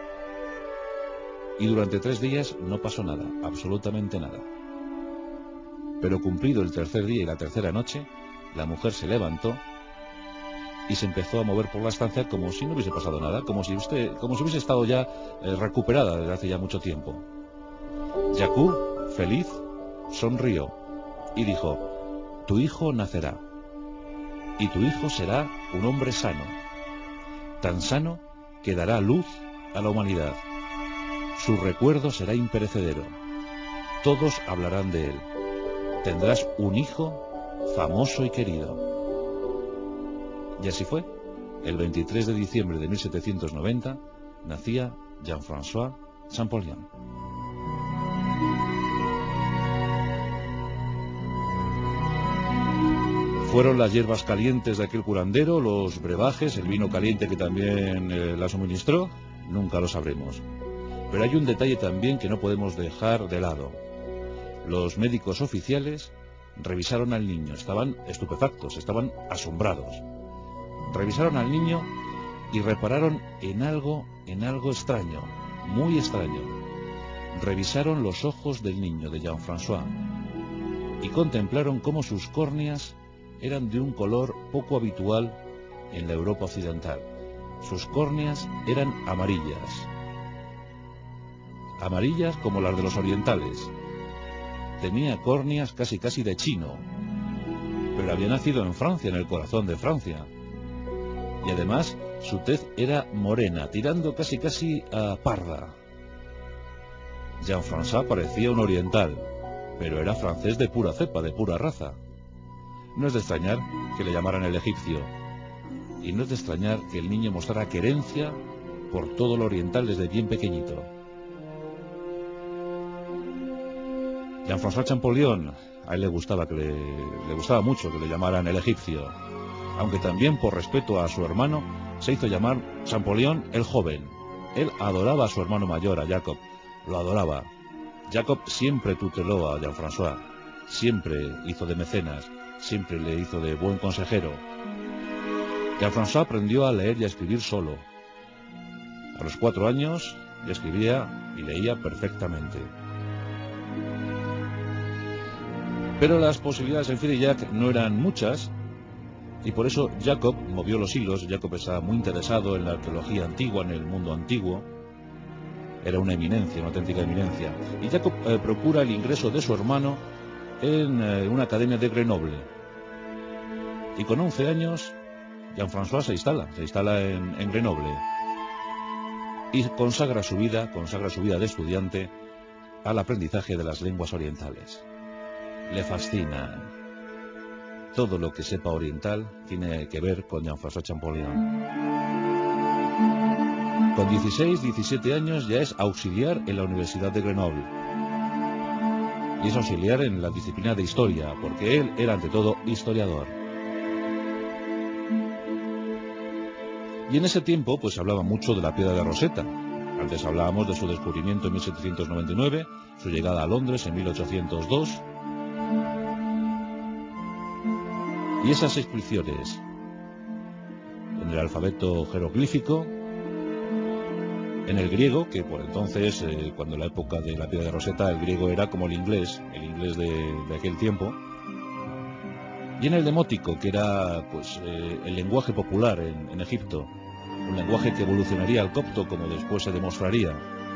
Y durante 3 días no pasó nada, absolutamente nada. Pero cumplido el tercer día y la tercera noche, la mujer se levantó y se empezó a mover por la estancia como si no hubiese pasado nada, como si hubiese estado ya recuperada desde hace ya mucho tiempo. Jacob, feliz, sonrió y dijo: tu hijo nacerá, y tu hijo será un hombre sano, tan sano que dará luz a la humanidad. Su recuerdo será imperecedero. Todos hablarán de él. Tendrás un hijo famoso y querido. Y así fue. El 23 de diciembre de 1790 nacía Jean-François Champollion. Fueron las hierbas calientes de aquel curandero, los brebajes, el vino caliente que también la suministró, nunca lo sabremos. Pero hay un detalle también que no podemos dejar de lado. Los médicos oficiales revisaron al niño, estaban estupefactos, estaban asombrados. Revisaron al niño y repararon en algo extraño, muy extraño. Revisaron los ojos del niño, de Jean-François, y contemplaron cómo sus córneas eran de un color poco habitual en la Europa occidental. Sus córneas eran amarillas. Amarillas como las de los orientales. Tenía córneas casi de chino, pero había nacido en Francia, en el corazón de Francia. Y además su tez era morena, tirando casi a parda. Jean-François parecía un oriental, pero era francés de pura cepa, de pura raza. No es de extrañar que le llamaran el egipcio, y no es de extrañar que el niño mostrara querencia por todo lo oriental desde bien pequeñito. Jean-François Champollion, a él le gustaba mucho que le llamaran el egipcio, aunque también por respeto a su hermano se hizo llamar Champollion el joven. Él adoraba a su hermano mayor, a Jacob, lo adoraba. Jacob siempre tuteló a Jean-François, siempre hizo de mecenas, siempre le hizo de buen consejero. Jean-François aprendió a leer y a escribir solo. A los 4 años ya escribía y leía perfectamente. Pero las posibilidades en Fidillac no eran muchas, y por eso Jacob movió los hilos. Jacob estaba muy interesado en la arqueología antigua, en el mundo antiguo. Era una eminencia, una auténtica eminencia. Y Jacob procura el ingreso de su hermano en una academia de Grenoble. Y con 11 años, Jean-François se instala en Grenoble. Y consagra su vida de estudiante al aprendizaje de las lenguas orientales. Le fascina. Todo lo que sepa oriental tiene que ver con Jean-François Champollion. Con 16, 17 años ya es auxiliar en la Universidad de Grenoble. Y es auxiliar en la disciplina de historia, porque él era ante todo historiador. Y en ese tiempo pues se hablaba mucho de la piedra de Rosetta. Antes hablábamos de su descubrimiento en 1799, su llegada a Londres en 1802. Y esas inscripciones en el alfabeto jeroglífico, en el griego, que por entonces, cuando la época de la piedra de Rosetta, el griego era como el inglés de aquel tiempo, y en el demótico, que era pues el lenguaje popular en Egipto, un lenguaje que evolucionaría al copto, como después se demostraría.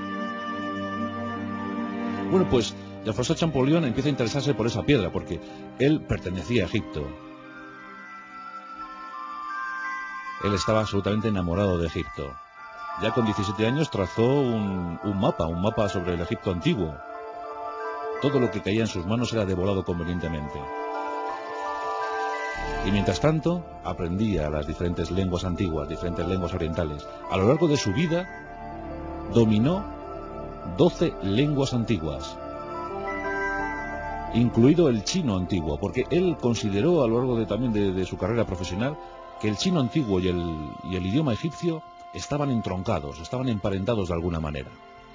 Bueno, pues Jean-François Champollion empieza a interesarse por esa piedra, porque él pertenecía a Egipto. Él estaba absolutamente enamorado de Egipto. Ya con 17 años trazó un mapa sobre el Egipto antiguo. Todo lo que caía en sus manos era devorado convenientemente. Y mientras tanto, aprendía las diferentes lenguas antiguas, diferentes lenguas orientales. A lo largo de su vida, dominó 12 lenguas antiguas, incluido el chino antiguo, porque él consideró a lo largo también de su carrera profesional que el chino antiguo y el idioma egipcio estaban entroncados, estaban emparentados de alguna manera.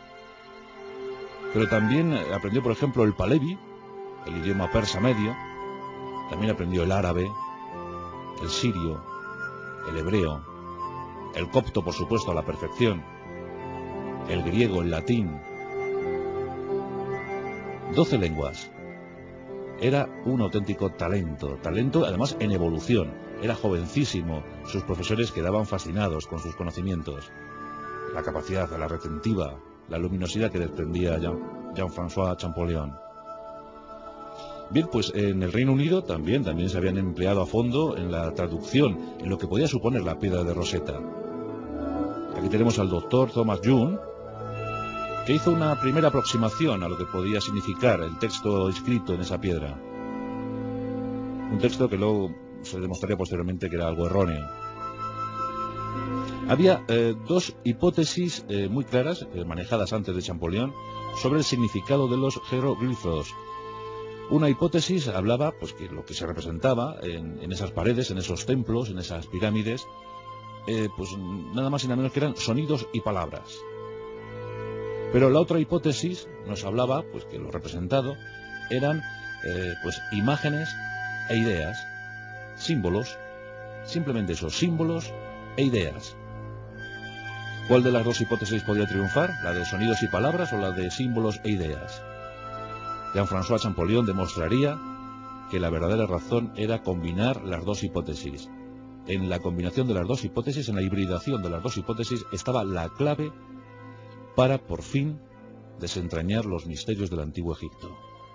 Pero también aprendió, por ejemplo, el palevi, el idioma persa medio. También aprendió el árabe, el sirio, el hebreo, el copto, por supuesto, a la perfección, el griego, el latín. 12 lenguas. Era un auténtico talento además en evolución. Era jovencísimo, sus profesores quedaban fascinados con sus conocimientos, la capacidad, la retentiva, la luminosidad que desprendía ya. Jean-François Champollion. Bien, pues en el Reino Unido también se habían empleado a fondo en la traducción, en lo que podía suponer la piedra de Rosetta. Aquí tenemos al doctor Thomas Young, que hizo una primera aproximación a lo que podía significar el texto escrito en esa piedra. Un texto que luego se demostraría posteriormente que era algo erróneo. Había dos hipótesis muy claras, manejadas antes de Champollion, sobre el significado de los jeroglifos. Una hipótesis hablaba pues que lo que se representaba en esas paredes, en esos templos, en esas pirámides, pues nada más y nada menos que eran sonidos y palabras. Pero la otra hipótesis nos hablaba pues que lo representado eran pues imágenes e ideas, símbolos, simplemente esos símbolos e ideas. ¿Cuál de las dos hipótesis podía triunfar? ¿La de sonidos y palabras o la de símbolos e ideas? Jean-François Champollion demostraría que la verdadera razón era combinar las dos hipótesis. En la combinación de las dos hipótesis, en la hibridación de las dos hipótesis, estaba la clave para, por fin, desentrañar los misterios del Antiguo Egipto.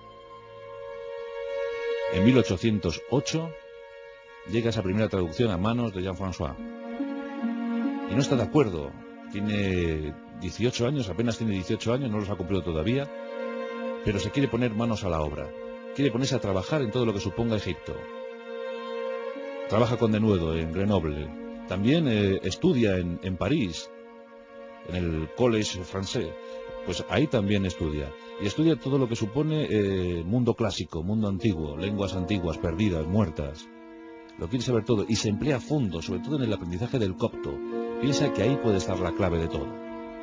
En 1808 llega esa primera traducción a manos de Jean-François. Y no está de acuerdo. Tiene 18 años, apenas tiene 18 años, no los ha cumplido todavía, pero se quiere poner manos a la obra. Quiere ponerse a trabajar en todo lo que suponga Egipto. Trabaja con denuedo en Grenoble. También estudia en París, en el Collège Français. Pues ahí también estudia. Y estudia todo lo que supone mundo clásico, mundo antiguo, lenguas antiguas, perdidas, muertas. Lo quiere saber todo y se emplea a fondo, sobre todo en el aprendizaje del copto. Piensa que ahí puede estar la clave de todo.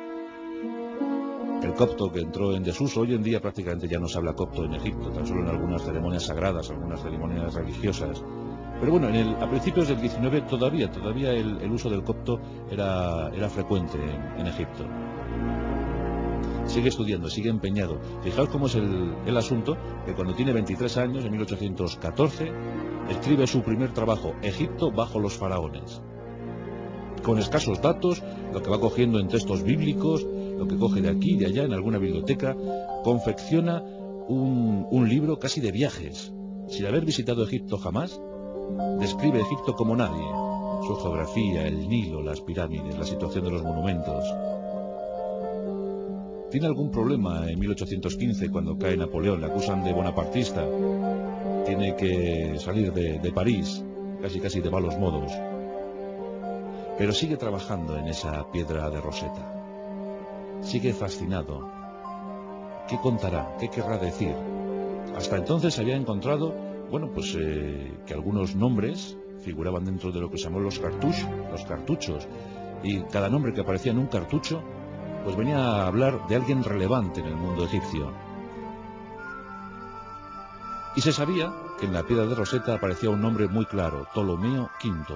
El copto, que entró en desuso, hoy en día prácticamente ya no se habla copto en Egipto, tan solo en algunas ceremonias sagradas, algunas ceremonias religiosas. Pero bueno, a principios del 19 todavía el uso del copto era frecuente en Egipto. Sigue estudiando, sigue empeñado. Fijaos cómo es el asunto, que cuando tiene 23 años, en 1814, escribe su primer trabajo, Egipto bajo los faraones. Con escasos datos, lo que va cogiendo en textos bíblicos, lo que coge de aquí y de allá en alguna biblioteca, confecciona un libro casi de viajes. Sin haber visitado Egipto jamás, describe Egipto como nadie. Su geografía, el Nilo, las pirámides, la situación de los monumentos. Tiene algún problema en 1815 cuando cae Napoleón, le acusan de bonapartista. Tiene que salir de París, casi de malos modos. Pero sigue trabajando en esa piedra de Rosetta. Sigue fascinado. ¿Qué contará? ¿Qué querrá decir? Hasta entonces había encontrado, que algunos nombres figuraban dentro de lo que se llamó los cartuchos. Y cada nombre que aparecía en un cartucho, pues venía a hablar de alguien relevante en el mundo egipcio. Y se sabía que en la piedra de Rosetta aparecía un nombre muy claro, Ptolomeo V.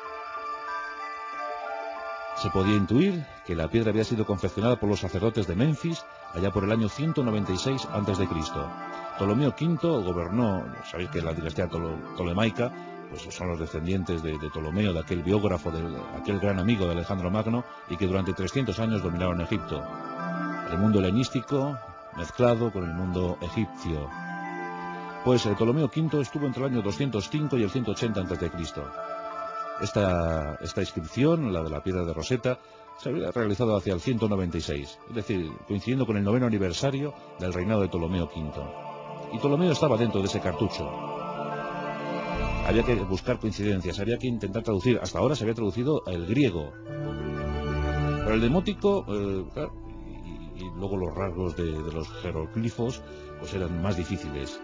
Se podía intuir que la piedra había sido confeccionada por los sacerdotes de Menfis allá por el año 196 a.C. Ptolomeo V gobernó, sabéis que la dinastía tolemaica, pues son los descendientes de Ptolomeo, de aquel biógrafo, de aquel gran amigo de Alejandro Magno, y que durante 300 años dominaron Egipto. El mundo helenístico mezclado con el mundo egipcio. Pues Ptolomeo V estuvo entre el año 205 y el 180 a.C. Esta inscripción, la de la piedra de Rosetta, se había realizado hacia el 196, es decir, coincidiendo con el 9º aniversario del reinado de Ptolomeo V. Y Ptolomeo estaba dentro de ese cartucho. Había que buscar coincidencias, había que intentar traducir. Hasta ahora se había traducido el griego. Pero el demótico, claro, y luego los rasgos de los jeroglifos, pues eran más difíciles.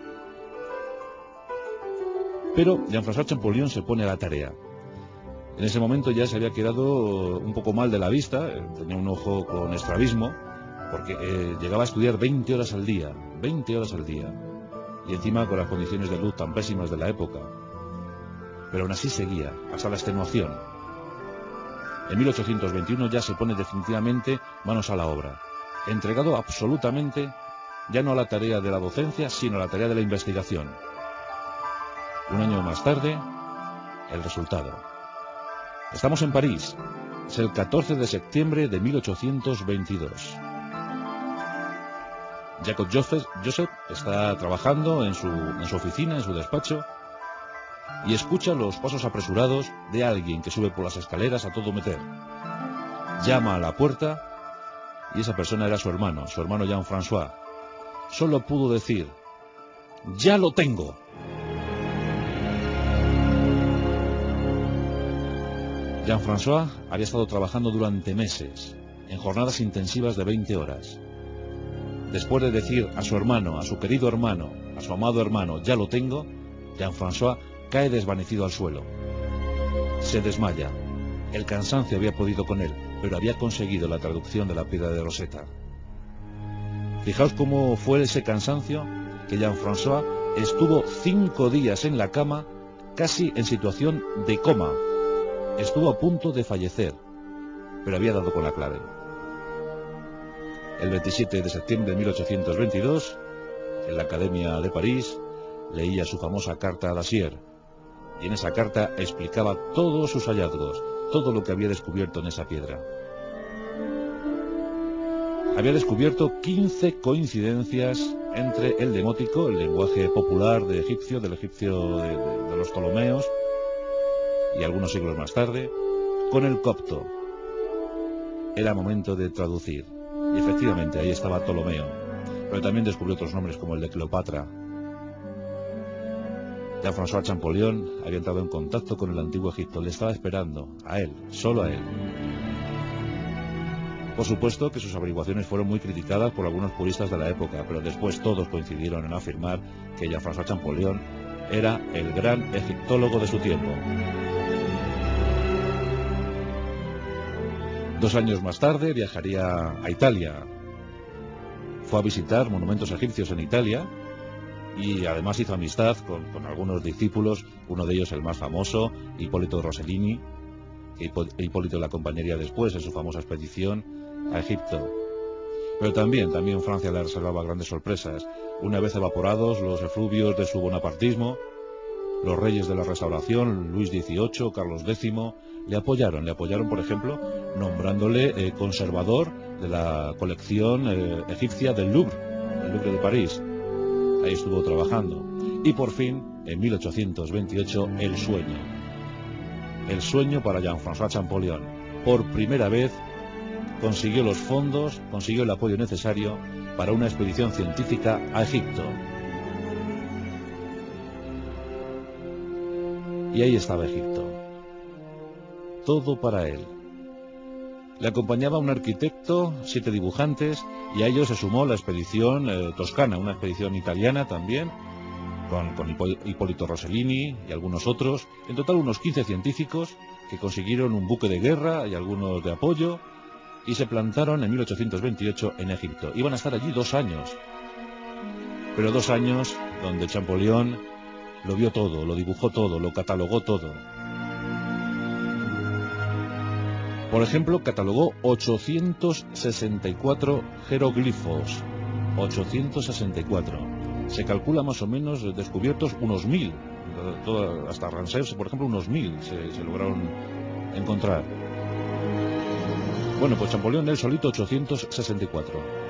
Pero Jean-François Champollion se pone a la tarea. En ese momento ya se había quedado un poco mal de la vista, tenía un ojo con estrabismo, porque llegaba a estudiar 20 horas al día, y encima con las condiciones de luz tan pésimas de la época. Pero aún así seguía, hasta la extenuación. En 1821 ya se pone definitivamente manos a la obra, entregado absolutamente, ya no a la tarea de la docencia, sino a la tarea de la investigación. Un año más tarde, el resultado. Estamos en París, es el 14 de septiembre de 1822. Jacob Joseph está trabajando en su oficina, en su despacho, y escucha los pasos apresurados de alguien que sube por las escaleras a todo meter. Llama a la puerta y esa persona era su hermano Jean-François. Solo pudo decir: ¡ya lo tengo! Jean-François había estado trabajando durante meses, en jornadas intensivas de 20 horas. Después de decir a su hermano, a su querido hermano, a su amado hermano, ¡ya lo tengo!, Jean-François cae desvanecido al suelo. Se desmaya. El cansancio había podido con él, pero había conseguido la traducción de la piedra de Rosetta. Fijaos cómo fue ese cansancio, que Jean-François estuvo 5 días en la cama, casi en situación de coma. Estuvo a punto de fallecer, pero había dado con la clave. El 27 de septiembre de 1822, en la Academia de París, leía su famosa carta a Dacier, y en esa carta explicaba todos sus hallazgos, todo lo que había descubierto en esa piedra. Había descubierto 15 coincidencias entre el demótico, el lenguaje popular del egipcio de los Ptolomeos, y algunos siglos más tarde, con el copto. Era momento de traducir, y efectivamente ahí estaba Ptolomeo, pero también descubrió otros nombres como el de Cleopatra. Jean-François Champollion había entrado en contacto con el antiguo Egipto, le estaba esperando, a él, solo a él. Por supuesto que sus averiguaciones fueron muy criticadas por algunos puristas de la época, pero después todos coincidieron en afirmar que Jean-François Champollion era el gran egiptólogo de su tiempo. 2 años más tarde viajaría a Italia. Fue a visitar monumentos egipcios en Italia y además hizo amistad con algunos discípulos, uno de ellos el más famoso, Hipólito Rossellini. Hipólito le acompañaría después en su famosa expedición a Egipto. Pero también Francia le reservaba grandes sorpresas. Una vez evaporados los efluvios de su bonapartismo, los reyes de la Restauración, Luis XVIII, Carlos X, le apoyaron, por ejemplo, nombrándole conservador de la colección egipcia del Louvre de París. Ahí estuvo trabajando. Y por fin, en 1828, el sueño para Jean-François Champollion. Por primera vez consiguió los fondos, consiguió el apoyo necesario para una expedición científica a Egipto. Y ahí estaba Egipto. Todo para él. Le acompañaba un arquitecto, 7 dibujantes, y a ellos se sumó la expedición toscana, una expedición italiana también, con Hipólito Rossellini y algunos otros. En total unos 15 científicos que consiguieron un buque de guerra y algunos de apoyo, y se plantaron en 1828 en Egipto. Iban a estar allí 2 años. Pero 2 años donde Champollion lo vio todo, lo dibujó todo, lo catalogó todo. Por ejemplo, catalogó 864 jeroglifos. 864. Se calcula más o menos descubiertos unos 1000. Hasta Ramsés, por ejemplo, unos 1000 se lograron encontrar. Bueno, pues Champollion él solito 864.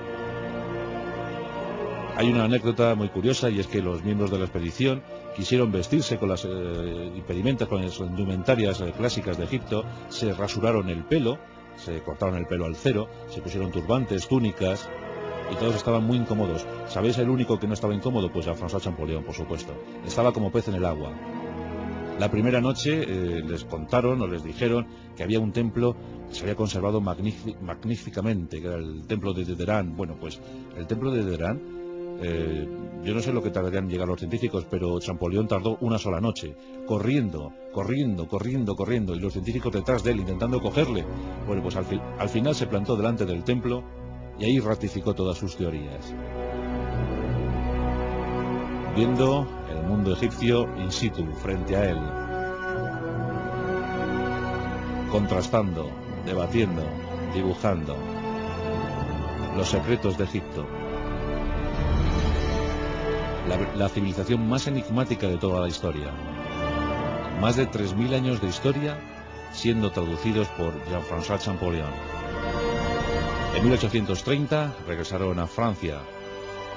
Hay una anécdota muy curiosa, y es que los miembros de la expedición quisieron vestirse con las impedimentas, con las indumentarias clásicas de Egipto, se rasuraron el pelo, se cortaron el pelo al cero, se pusieron turbantes, túnicas, y todos estaban muy incómodos. ¿Sabéis el único que no estaba incómodo? Pues Jean-François Champollion, por supuesto. Estaba como pez en el agua. La primera noche les contaron o les dijeron que había un templo que se había conservado magníficamente, que era el templo de Dederán. Bueno, pues el templo de Dederán, yo no sé lo que tardarían en llegar los científicos, pero Champollion tardó una sola noche, corriendo, y los científicos detrás de él, intentando cogerle. Bueno, pues al final se plantó delante del templo y ahí ratificó todas sus teorías. Viendo el mundo egipcio in situ, frente a él. Contrastando, debatiendo, dibujando los secretos de Egipto. La civilización más enigmática de toda la historia. Más de 3000 años de historia siendo traducidos por Jean-François Champollion. En 1830 regresaron a Francia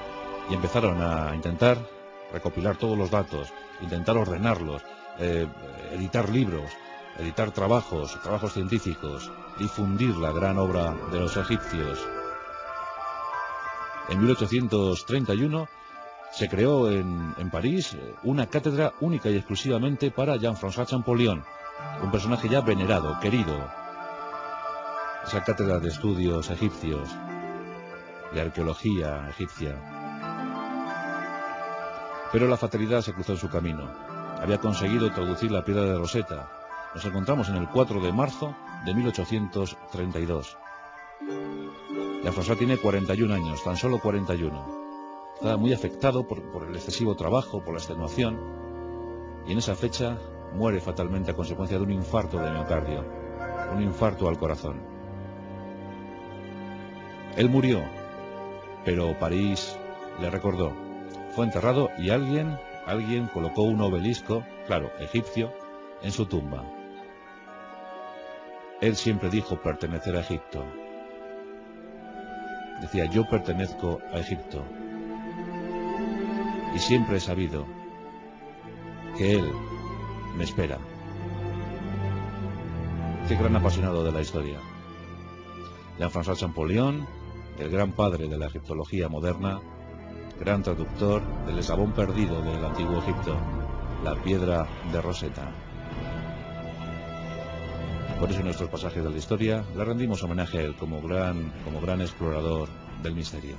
y empezaron a intentar recopilar todos los datos, intentar ordenarlos, editar libros, editar trabajos científicos, difundir la gran obra de los egipcios. En 1831 se creó en París una cátedra única y exclusivamente para Jean-François Champollion, un personaje ya venerado, querido. Esa cátedra de estudios egipcios, de arqueología egipcia. Pero la fatalidad se cruzó en su camino. Había conseguido traducir la piedra de Rosetta. Nos encontramos en el 4 de marzo de 1832. Jean-François tiene 41 años, tan solo 41. Está muy afectado por el excesivo trabajo, por la extenuación, y en esa fecha muere fatalmente a consecuencia de un infarto de miocardio, un infarto al corazón. Él murió, pero París le recordó. Fue enterrado y alguien colocó un obelisco, claro, egipcio, en su tumba. Él siempre dijo pertenecer a Egipto. Decía, yo pertenezco a Egipto. Y siempre he sabido que él me espera. Qué gran apasionado de la historia. Jean-François Champollion, el gran padre de la egiptología moderna, gran traductor del eslabón perdido del antiguo Egipto, la piedra de Rosetta. Por eso en nuestros pasajes de la historia le rendimos homenaje a él como gran explorador del misterio.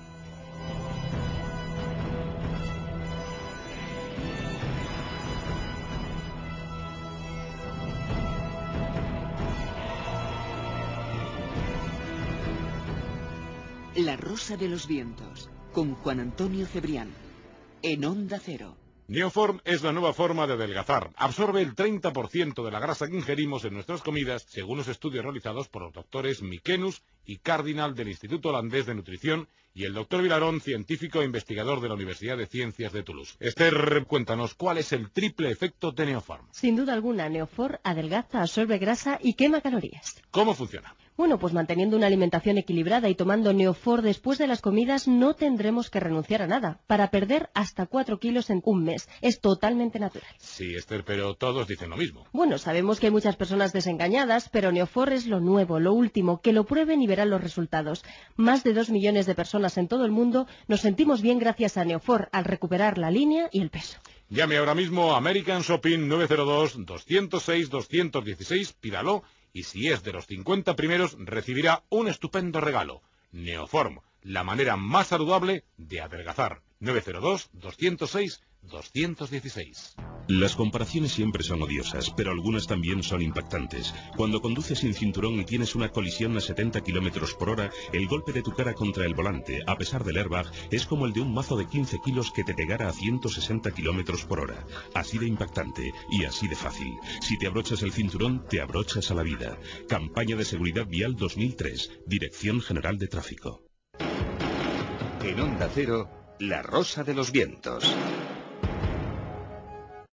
La Rosa de los Vientos, con Juan Antonio Cebrián, en Onda Cero. Neoform es la nueva forma de adelgazar. Absorbe el 30% de la grasa que ingerimos en nuestras comidas, según los estudios realizados por los doctores Mikenus y Cardinal del Instituto Holandés de Nutrición y el doctor Vilarón, científico e investigador de la Universidad de Ciencias de Toulouse. Esther, cuéntanos, ¿cuál es el triple efecto de Neoform? Sin duda alguna, Neoform adelgaza, absorbe grasa y quema calorías. ¿Cómo funciona? Bueno, pues manteniendo una alimentación equilibrada y tomando Neoform después de las comidas no tendremos que renunciar a nada, para perder hasta 4 kilos en un mes. Es totalmente natural. Sí, Esther, pero todos dicen lo mismo. Bueno, sabemos que hay muchas personas desengañadas, pero Neoform es lo nuevo, lo último, que lo prueben y verán los resultados. Más de 2 millones de personas en todo el mundo nos sentimos bien gracias a Neoform al recuperar la línea y el peso. Llame ahora mismo a American Shopping 902-206-216, pídalo. Y si es de los 50 primeros, recibirá un estupendo regalo. Neoform, la manera más saludable de adelgazar. 902-206-216. Las comparaciones siempre son odiosas, pero algunas también son impactantes. Cuando conduces sin cinturón y tienes una colisión a 70 km por hora, el golpe de tu cara contra el volante, a pesar del airbag, es como el de un mazo de 15 kilos que te pegara a 160 km por hora. Así de impactante y así de fácil. Si te abrochas el cinturón, te abrochas a la vida. Campaña de Seguridad Vial 2003, Dirección General de Tráfico. En Onda Cero, La Rosa de los Vientos.